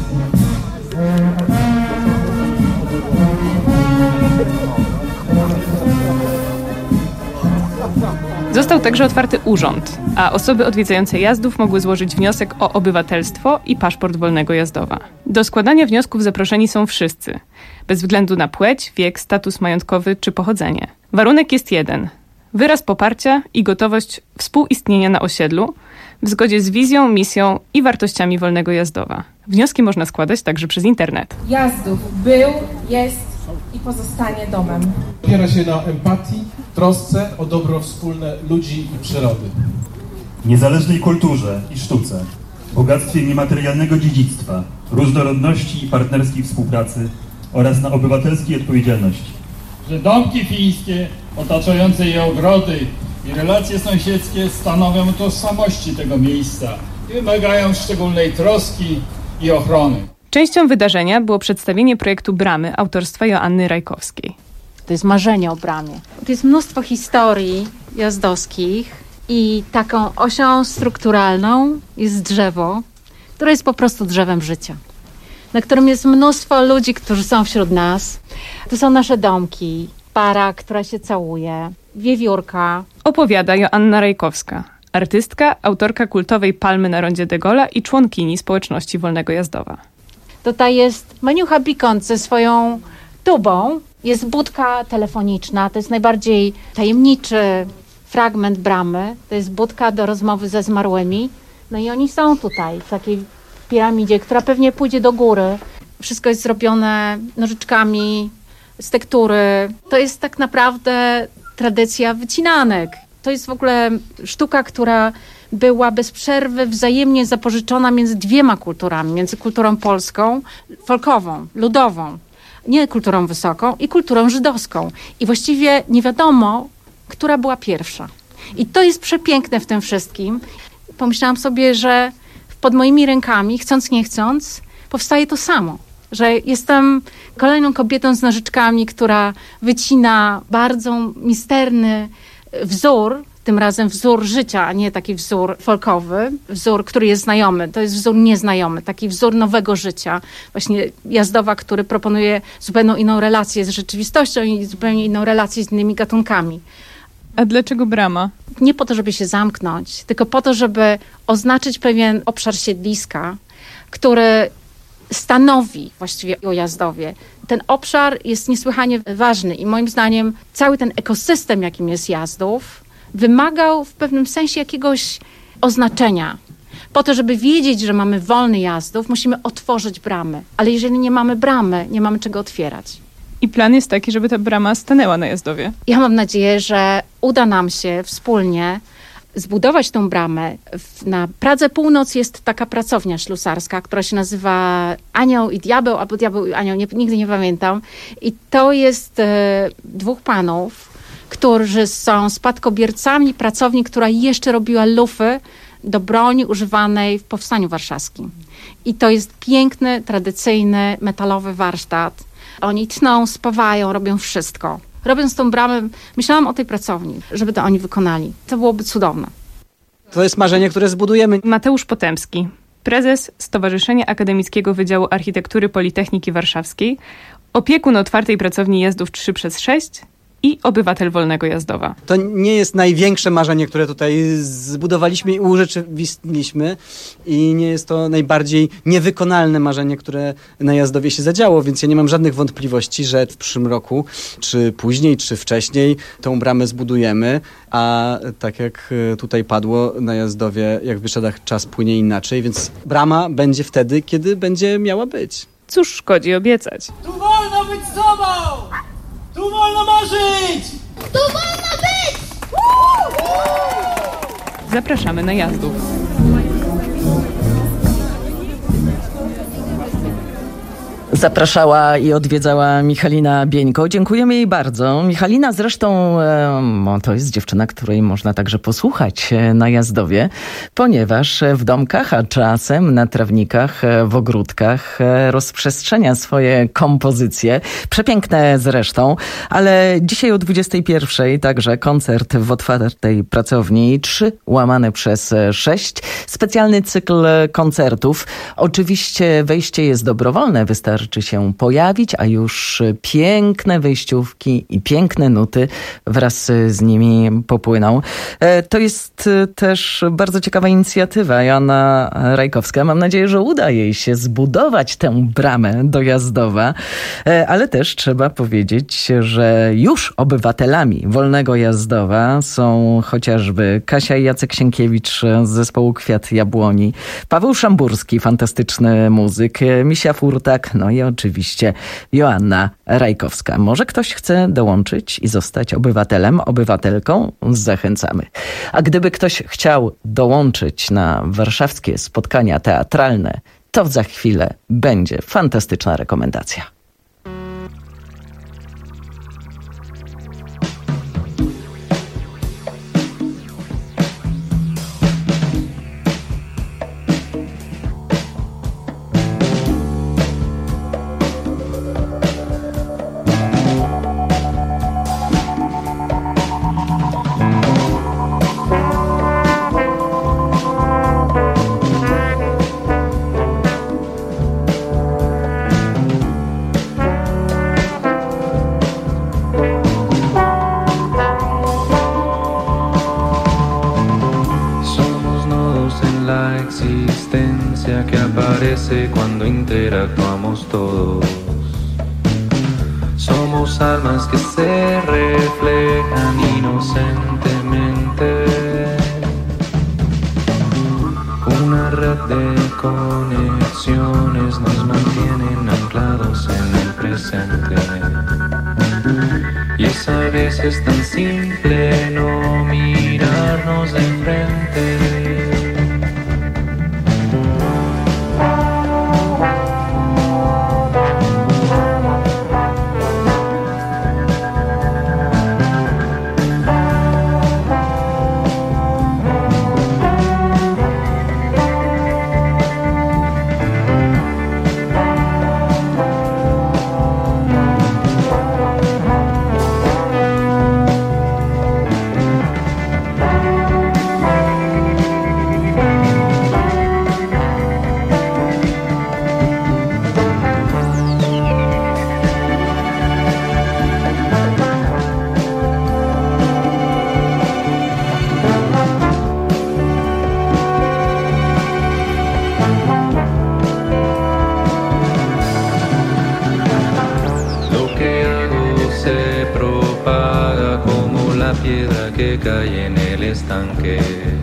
Został także otwarty urząd, a osoby odwiedzające Jazdów mogły złożyć wniosek o obywatelstwo i paszport Wolnego Jazdowa. Do składania wniosków zaproszeni są wszyscy, bez względu na płeć, wiek, status majątkowy czy pochodzenie. Warunek jest jeden – wyraz poparcia i gotowość współistnienia na osiedlu w zgodzie z wizją, misją i wartościami Wolnego Jazdowa. Wnioski można składać także przez internet. Jazdów był, jest i pozostanie domem. Opiera się na empatii, trosce o dobro wspólne ludzi i przyrody. Niezależnej kulturze i sztuce, bogactwie niematerialnego dziedzictwa, różnorodności i partnerskiej współpracy oraz na obywatelskiej odpowiedzialności. Że domki fińskie, otaczające je ogrody i relacje sąsiedzkie stanowią tożsamości tego miejsca i wymagają szczególnej troski i ochrony. Częścią wydarzenia było przedstawienie projektu Bramy autorstwa Joanny Rajkowskiej. To jest marzenie o bramie. To jest mnóstwo historii jazdowskich i taką osią strukturalną jest drzewo, które jest po prostu drzewem życia, na którym jest mnóstwo ludzi, którzy są wśród nas. To są nasze domki, para, która się całuje, wiewiórka. Opowiada Joanna Rajkowska, artystka, autorka kultowej Palmy na rondzie de Gaulle'a i członkini społeczności Wolnego Jazdowa. Tutaj jest Maniucha Bikont ze swoją tubą. Jest budka telefoniczna, to jest najbardziej tajemniczy fragment bramy. To jest budka do rozmowy ze zmarłymi. No i oni są tutaj, w takiej piramidzie, która pewnie pójdzie do góry. Wszystko jest zrobione nożyczkami z tektury. To jest tak naprawdę tradycja wycinanek. To jest w ogóle sztuka, która była bez przerwy wzajemnie zapożyczona między dwiema kulturami. Między kulturą polską, folkową, ludową, nie kulturą wysoką i kulturą żydowską. I właściwie nie wiadomo, która była pierwsza. I to jest przepiękne w tym wszystkim. Pomyślałam sobie, że pod moimi rękami, chcąc nie chcąc, powstaje to samo. Że jestem kolejną kobietą z nożyczkami, która wycina bardzo misterny wzór, tym razem wzór życia, a nie taki wzór folkowy, wzór, który jest znajomy. To jest wzór nieznajomy, taki wzór nowego życia. Właśnie Jazdowa, który proponuje zupełnie inną relację z rzeczywistością i zupełnie inną relację z innymi gatunkami. A dlaczego brama? Nie po to, żeby się zamknąć, tylko po to, żeby oznaczyć pewien obszar siedliska, który stanowi właściwie o Jazdowie. Ten obszar jest niesłychanie ważny i moim zdaniem cały ten ekosystem, jakim jest Jazdów, wymagał w pewnym sensie jakiegoś oznaczenia. Po to, żeby wiedzieć, że mamy wolny Jazdów, musimy otworzyć bramy. Ale jeżeli nie mamy bramy, nie mamy czego otwierać. I plan jest taki, żeby ta brama stanęła na Jazdowie. Ja mam nadzieję, że uda nam się wspólnie zbudować tą bramę. Na Pradze Północ jest taka pracownia ślusarska, która się nazywa Anioł i Diabeł, albo Diabeł i Anioł, nie, nigdy nie pamiętam. I to jest e, dwóch panów, którzy są spadkobiercami pracowni, która jeszcze robiła lufy do broni używanej w Powstaniu Warszawskim. I to jest piękny, tradycyjny, metalowy warsztat. Oni tną, spawają, robią wszystko. Robiąc tą bramę, myślałam o tej pracowni, żeby to oni wykonali. To byłoby cudowne. To jest marzenie, które zbudujemy. Mateusz Potemski, prezes Stowarzyszenia Akademickiego Wydziału Architektury Politechniki Warszawskiej, opiekun otwartej pracowni Jazdów trzy przez sześć i obywatel Wolnego Jazdowa. To nie jest największe marzenie, które tutaj zbudowaliśmy i urzeczywistniliśmy i nie jest to najbardziej niewykonalne marzenie, które na Jazdowie się zadziało, więc ja nie mam żadnych wątpliwości, że w przyszłym roku, czy później, czy wcześniej tą bramę zbudujemy, a tak jak tutaj padło, na Jazdowie jak w Bieszczadach czas płynie inaczej, więc brama będzie wtedy, kiedy będzie miała być. Cóż szkodzi obiecać? Tu wolno być sobą! Tu wolno marzyć! Tu wolno być! Zapraszamy na Jazdów. Zapraszała i odwiedzała Michalina Bieńko. Dziękujemy jej bardzo. Michalina zresztą, no, to jest dziewczyna, której można także posłuchać na Jazdowie, ponieważ w domkach, a czasem na trawnikach, w ogródkach rozprzestrzenia swoje kompozycje. Przepiękne zresztą, ale dzisiaj o dwudziestej pierwszej także koncert w otwartej pracowni trzy łamane przez sześć. Specjalny cykl koncertów. Oczywiście wejście jest dobrowolne, wystarczy Wystarczy się pojawić, a już piękne wejściówki i piękne nuty wraz z nimi popłyną. To jest też bardzo ciekawa inicjatywa. Joanna Rajkowska, mam nadzieję, że uda jej się zbudować tę bramę do Jazdowa, ale też trzeba powiedzieć, że już obywatelami Wolnego Jazdowa są chociażby Kasia i Jacek Sienkiewicz z zespołu Kwiat Jabłoni, Paweł Szamburski, fantastyczny muzyk, Misia Furtak, no i oczywiście Joanna Rajkowska. Może ktoś chce dołączyć i zostać obywatelem, obywatelką? Zachęcamy. A gdyby ktoś chciał dołączyć na warszawskie spotkania teatralne, to za chwilę będzie fantastyczna rekomendacja. Cuando interactuamos todos, somos almas que se reflejan inocentemente, una red de conexiones nos mantienen anclados en el presente, y es a veces tan simple no mirarnos de frente. Que cae en el estanque,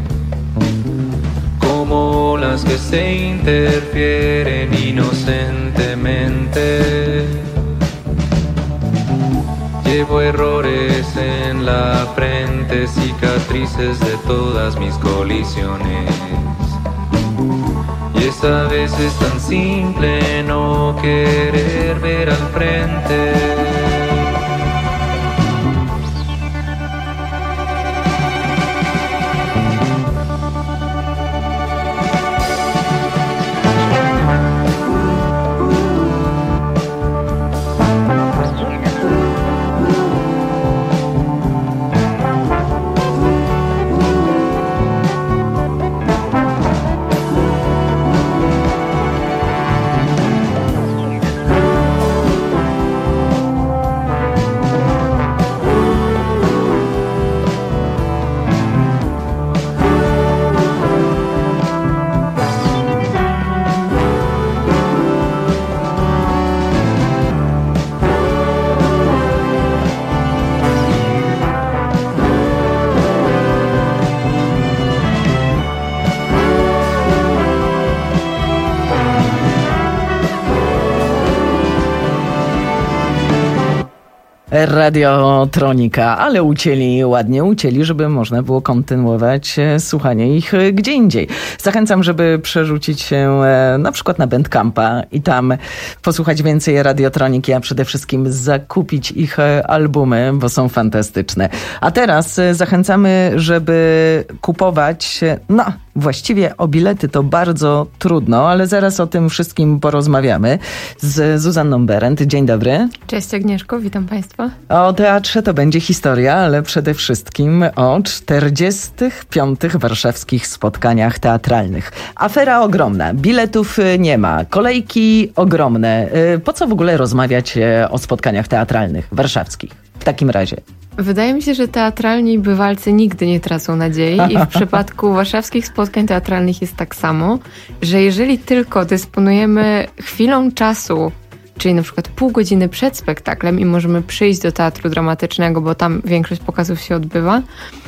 como las que se interfieren inocentemente. Llevo errores en la frente, cicatrices de todas mis colisiones, y es a veces tan simple no querer ver al frente. Radiotronika, ale ucięli, ładnie ucięli, żeby można było kontynuować słuchanie ich gdzie indziej. Zachęcam, żeby przerzucić się na przykład na Bandcampa i tam posłuchać więcej Radiotroniki, a przede wszystkim zakupić ich albumy, bo są fantastyczne. A teraz zachęcamy, żeby kupować, no właściwie o bilety to bardzo trudno, ale zaraz o tym wszystkim porozmawiamy z Zuzanną Berendt. Dzień dobry. Cześć Agnieszko, witam Państwa. O teatrze to będzie historia, ale przede wszystkim o czterdziestych piątych warszawskich spotkaniach teatralnych. Afera ogromna, biletów nie ma, kolejki ogromne. Po co w ogóle rozmawiać o spotkaniach teatralnych warszawskich w takim razie? Wydaje mi się, że teatralni bywalcy nigdy nie tracą nadziei i w przypadku warszawskich spotkań teatralnych jest tak samo, że jeżeli tylko dysponujemy chwilą czasu, czyli na przykład pół godziny przed spektaklem i możemy przyjść do teatru dramatycznego, bo tam większość pokazów się odbywa,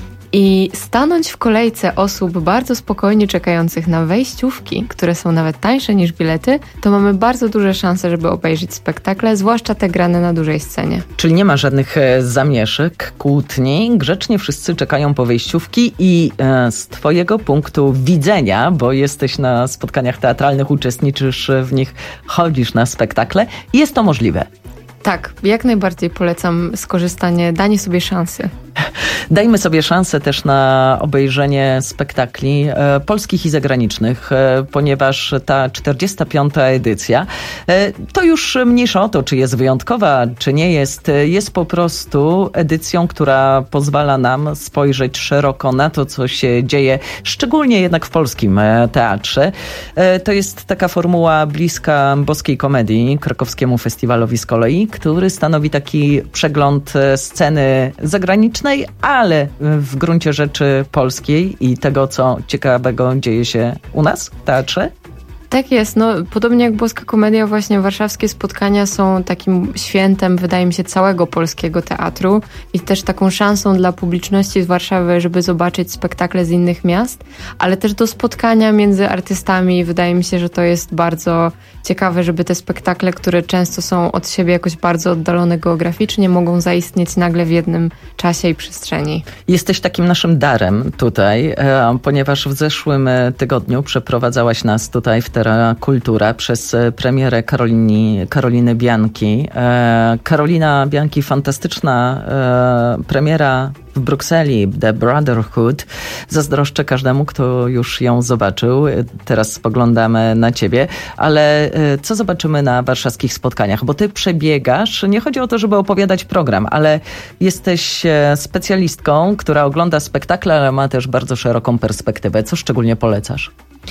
i stanąć w kolejce osób bardzo spokojnie czekających na wejściówki, które są nawet tańsze niż bilety, to mamy bardzo duże szanse, żeby obejrzeć spektakle, zwłaszcza te grane na dużej scenie. Czyli nie ma żadnych zamieszek, kłótni, grzecznie wszyscy czekają po wejściówki i e, z twojego punktu widzenia, bo jesteś na spotkaniach teatralnych, uczestniczysz w nich, chodzisz na spektakle, jest to możliwe. Tak, jak najbardziej polecam skorzystanie, danie sobie szansy. Dajmy sobie szansę też na obejrzenie spektakli e, polskich i zagranicznych, e, ponieważ ta czterdziesta piąta edycja, e, to już mniejsza o to, czy jest wyjątkowa, czy nie jest, jest po prostu edycją, która pozwala nam spojrzeć szeroko na to, co się dzieje, szczególnie jednak w polskim teatrze. E, to jest taka formuła bliska boskiej komedii, krakowskiemu festiwalowi z kolei, który stanowi taki przegląd sceny zagranicznej, ale w gruncie rzeczy polskiej i tego, co ciekawego dzieje się u nas w teatrze. Tak jest, no podobnie jak boska komedia, właśnie warszawskie spotkania są takim świętem, wydaje mi się, całego polskiego teatru i też taką szansą dla publiczności z Warszawy, żeby zobaczyć spektakle z innych miast, ale też do spotkania między artystami. Wydaje mi się, że to jest bardzo ciekawe, żeby te spektakle, które często są od siebie jakoś bardzo oddalone geograficznie, mogą zaistnieć nagle w jednym czasie i przestrzeni. Jesteś takim naszym darem tutaj, ponieważ w zeszłym tygodniu przeprowadzałaś nas tutaj w Terra Kultura przez premierę Karolini, Karoliny Bianki. Karolina Bianki, fantastyczna premiera w Brukseli, The Brotherhood. Zazdroszczę każdemu, kto już ją zobaczył. Teraz spoglądamy na ciebie, ale co zobaczymy na warszawskich spotkaniach? Bo ty przebiegasz, nie chodzi o to, żeby opowiadać program, ale jesteś specjalistką, która ogląda spektakle, ale ma też bardzo szeroką perspektywę. Co szczególnie polecasz?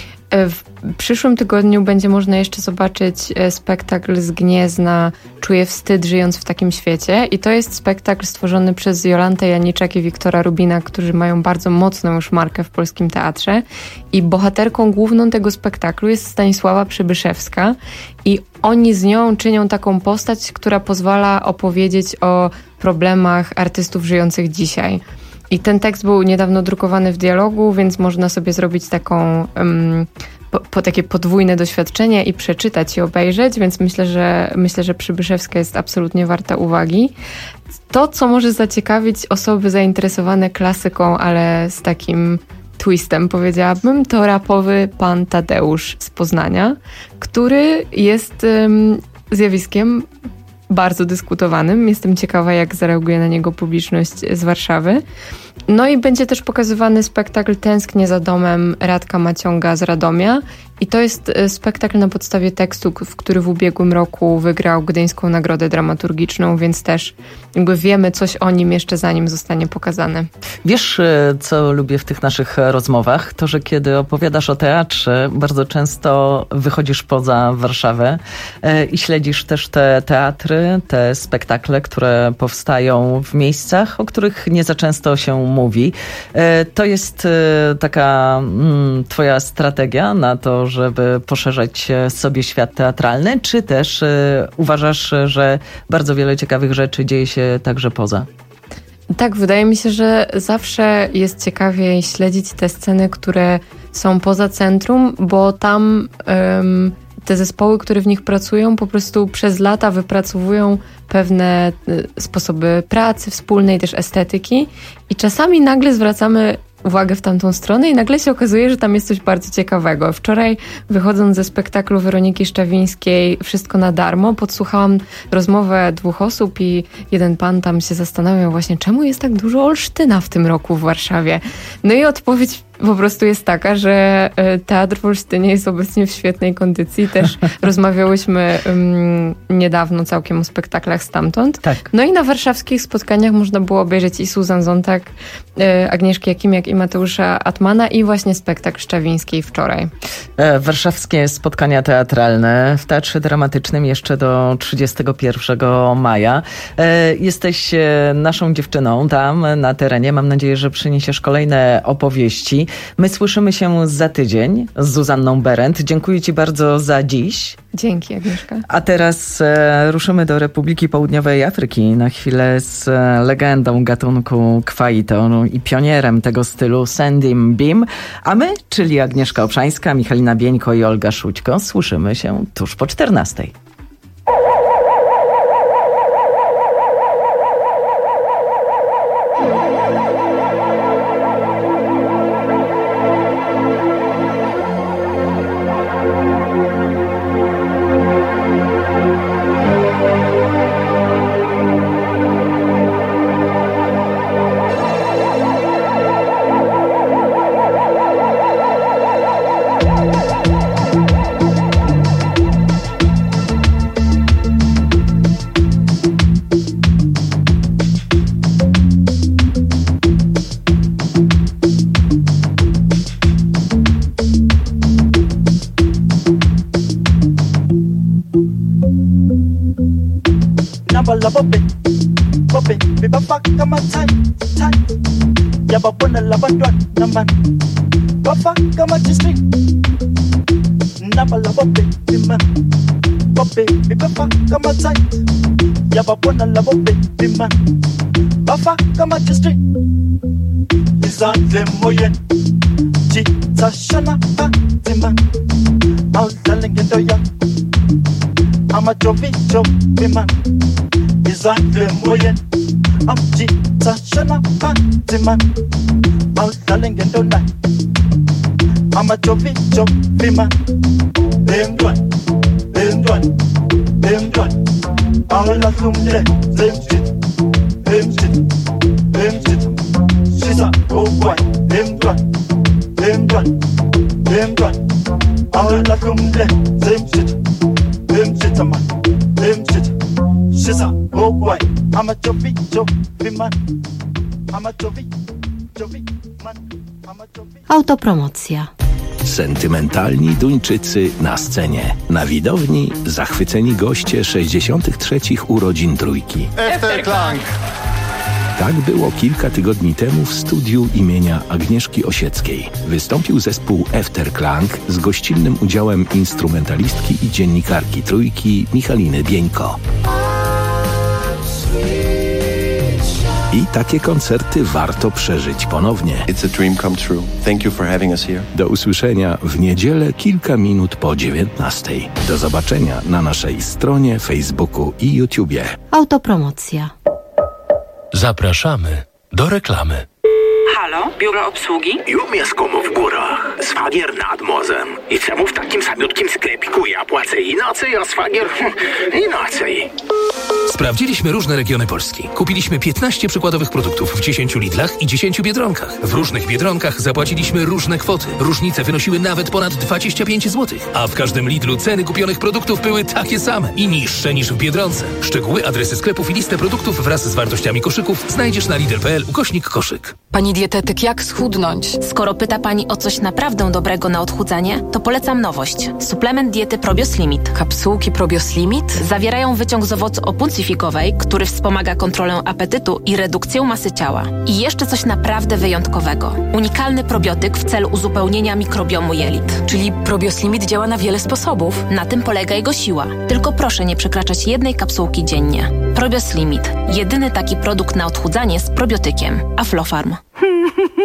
W przyszłym tygodniu będzie można jeszcze zobaczyć spektakl z Gniezna Czuję wstyd, żyjąc w takim świecie. I to jest spektakl stworzony przez Jolantę Janiczak i Wiktora Rubina, którzy mają bardzo mocną już markę w polskim teatrze. I bohaterką główną tego spektaklu jest Stanisława Przybyszewska. I oni z nią czynią taką postać, która pozwala opowiedzieć o problemach artystów żyjących dzisiaj. I ten tekst był niedawno drukowany w Dialogu, więc można sobie zrobić taką, um, po, po takie podwójne doświadczenie i przeczytać i obejrzeć, więc myślę, że myślę, że Przybyszewska jest absolutnie warta uwagi. To, co może zaciekawić osoby zainteresowane klasyką, ale z takim twistem, powiedziałabym, to rapowy pan Tadeusz z Poznania, który jest um, zjawiskiem bardzo dyskutowanym. Jestem ciekawa, jak zareaguje na niego publiczność z Warszawy. No i będzie też pokazywany spektakl Tęsknię za domem Radka Maciąga z Radomia. I to jest spektakl na podstawie tekstu, w który w ubiegłym roku wygrał Gdyńską Nagrodę Dramaturgiczną, więc też jakby wiemy coś o nim jeszcze zanim zostanie pokazany. Wiesz, co lubię w tych naszych rozmowach? To, że kiedy opowiadasz o teatrze, bardzo często wychodzisz poza Warszawę i śledzisz też te teatry, te spektakle, które powstają w miejscach, o których nie za często się mówi. To jest taka mm, twoja strategia na to, żeby poszerzać sobie świat teatralny, czy też y, uważasz, że bardzo wiele ciekawych rzeczy dzieje się także poza? Tak, wydaje mi się, że zawsze jest ciekawiej śledzić te sceny, które są poza centrum, bo tam ym, te zespoły, które w nich pracują, po prostu przez lata wypracowują pewne sposoby pracy wspólnej, też estetyki i czasami nagle zwracamy uwagę w tamtą stronę i nagle się okazuje, że tam jest coś bardzo ciekawego. Wczoraj, wychodząc ze spektaklu Weroniki Szczawińskiej Wszystko na darmo, podsłuchałam rozmowę dwóch osób i jeden pan tam się zastanawiał właśnie, czemu jest tak dużo Olsztyna w tym roku w Warszawie. No i odpowiedź po prostu jest taka, że teatr w Olsztynie jest obecnie w świetnej kondycji. Też rozmawiałyśmy um, niedawno całkiem o spektaklach stamtąd. Tak. No i na warszawskich spotkaniach można było obejrzeć i Susan Zontag, y, Agnieszki Jakimiak i Mateusza Atmana i właśnie spektakl Szczawińskiej wczoraj. E, warszawskie spotkania teatralne w Teatrze Dramatycznym jeszcze do trzydziestego pierwszego maja. E, jesteś naszą dziewczyną tam na terenie. Mam nadzieję, że przyniesiesz kolejne opowieści. My słyszymy się za tydzień z Zuzanną Berendt. Dziękuję Ci bardzo za dziś. Dzięki, Agnieszka. A teraz e, ruszymy do Republiki Południowej Afryki na chwilę z e, legendą gatunku Kwaito no, i pionierem tego stylu Sandym Bim. A my, czyli Agnieszka Obszańska, Michalina Bieńko i Olga Szućko, słyszymy się tuż po czternastej. Nabala bobe, bobe, biba faka matai, tai. Yaba bona labadwan naman, bafaka majistri. Nabala bobe, bima, bobe, biba faka matai. Yaba bona labobe, bima, bafaka majistri. Izandle moyen, jita shana pa bima, au dalengendo ya. Ama jovi jovi bima. Izandle moyen, am jita shana pa bima, au dalengendo na. Ama jovi jovi bima. Dem dwan, dem dwan, dem dwan. Au la sumle, dem jit, dem jit, dem jit. She's a oh boy, dem dwan, dem dwan, dem dwan. Au la sumle, dem jit, dem jit man, dem jit. She's a oh boy, I'm a jovi, jovi man. I'm a jovi, jovi man. I'm a jovi. Autopromocja. Sentymentalni Duńczycy na scenie. Na widowni zachwyceni goście sześćdziesiątych trzecich urodzin Trójki. Efterklang! Tak było kilka tygodni temu w studiu imienia Agnieszki Osieckiej. Wystąpił zespół Efterklang z gościnnym udziałem instrumentalistki i dziennikarki Trójki Michaliny Bieńko. I takie koncerty warto przeżyć ponownie. It's a dream come true. Thank you for having us here. Do usłyszenia w niedzielę kilka minut po dziewiętnastej. Do zobaczenia na naszej stronie, Facebooku i YouTubie. Autopromocja. Zapraszamy do reklamy. Halo, biuro obsługi? Ja mieszkam w górach, szwagier nad morzem. I czemu w takim samiutkim sklepiku ja płacę inaczej, a szwagier inaczej? Sprawdziliśmy różne regiony Polski. Kupiliśmy piętnaście przykładowych produktów w dziesięciu Lidlach i dziesięciu Biedronkach. W różnych Biedronkach zapłaciliśmy różne kwoty. Różnice wynosiły nawet ponad dwadzieścia pięć złotych. A w każdym Lidlu ceny kupionych produktów były takie same i niższe niż w Biedronce. Szczegóły, adresy sklepów i listę produktów wraz z wartościami koszyków znajdziesz na lidl kropka p l ukośnik koszyk. Pani dietetyk, jak schudnąć? Skoro pyta Pani o coś naprawdę dobrego na odchudzanie, to polecam nowość. Suplement diety Probios Limit. Kapsułki Probios Limit? Zawierają wyciąg z owocu opuncyfikowej, który wspomaga kontrolę apetytu i redukcję masy ciała. I jeszcze coś naprawdę wyjątkowego. Unikalny probiotyk w celu uzupełnienia mikrobiomu jelit. Czyli Probios Limit działa na wiele sposobów. Na tym polega jego siła. Tylko proszę nie przekraczać jednej kapsułki dziennie. Probios Limit. Jedyny taki produkt na odchudzanie z probiotykiem. Aflofarm.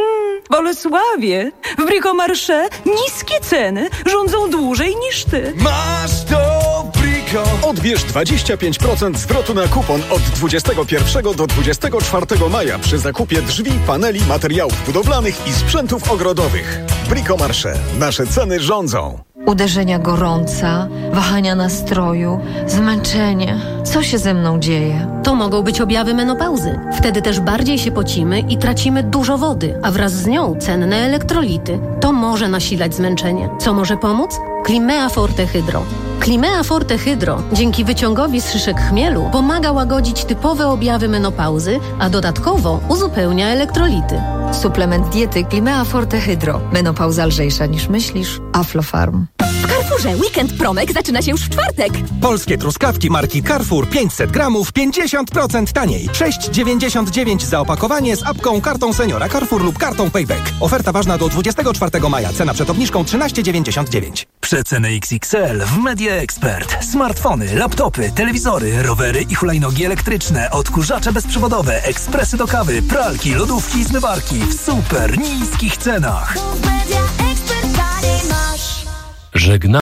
W Bolesławie, w Bricomarché niskie ceny rządzą dłużej niż ty. Masz to Brico! Odbierz dwadzieścia pięć procent zwrotu na kupon od dwudziestego pierwszego do dwudziestego czwartego maja przy zakupie drzwi, paneli, materiałów budowlanych i sprzętów ogrodowych. Bricomarché. Nasze ceny rządzą. Uderzenia gorąca, wahania nastroju, zmęczenie. Co się ze mną dzieje? To mogą być objawy menopauzy. Wtedy też bardziej się pocimy i tracimy dużo wody, a wraz z nią cenne elektrolity. To może nasilać zmęczenie. Co może pomóc? Climea Forte Hydro. Climea Forte Hydro dzięki wyciągowi z szyszek chmielu pomaga łagodzić typowe objawy menopauzy, a dodatkowo uzupełnia elektrolity. Suplement diety Climea Forte Hydro. Menopauza lżejsza niż myślisz. Aflofarm. W Carrefourze weekend promek zaczyna się już w czwartek. Polskie truskawki marki Carrefour pięćset gramów pięćdziesiąt procent taniej. sześć dziewięćdziesiąt dziewięć za opakowanie z apką, kartą seniora Carrefour lub kartą Payback. Oferta ważna do dwudziestego czwartego maja. Cena przed obniżką trzynaście dziewięćdziesiąt dziewięć. Przeceny X X L w Media Expert. Smartfony, laptopy, telewizory, rowery i hulajnogi elektryczne, odkurzacze bezprzewodowe, ekspresy do kawy, pralki, lodówki i zmywarki w super niskich cenach. Żegna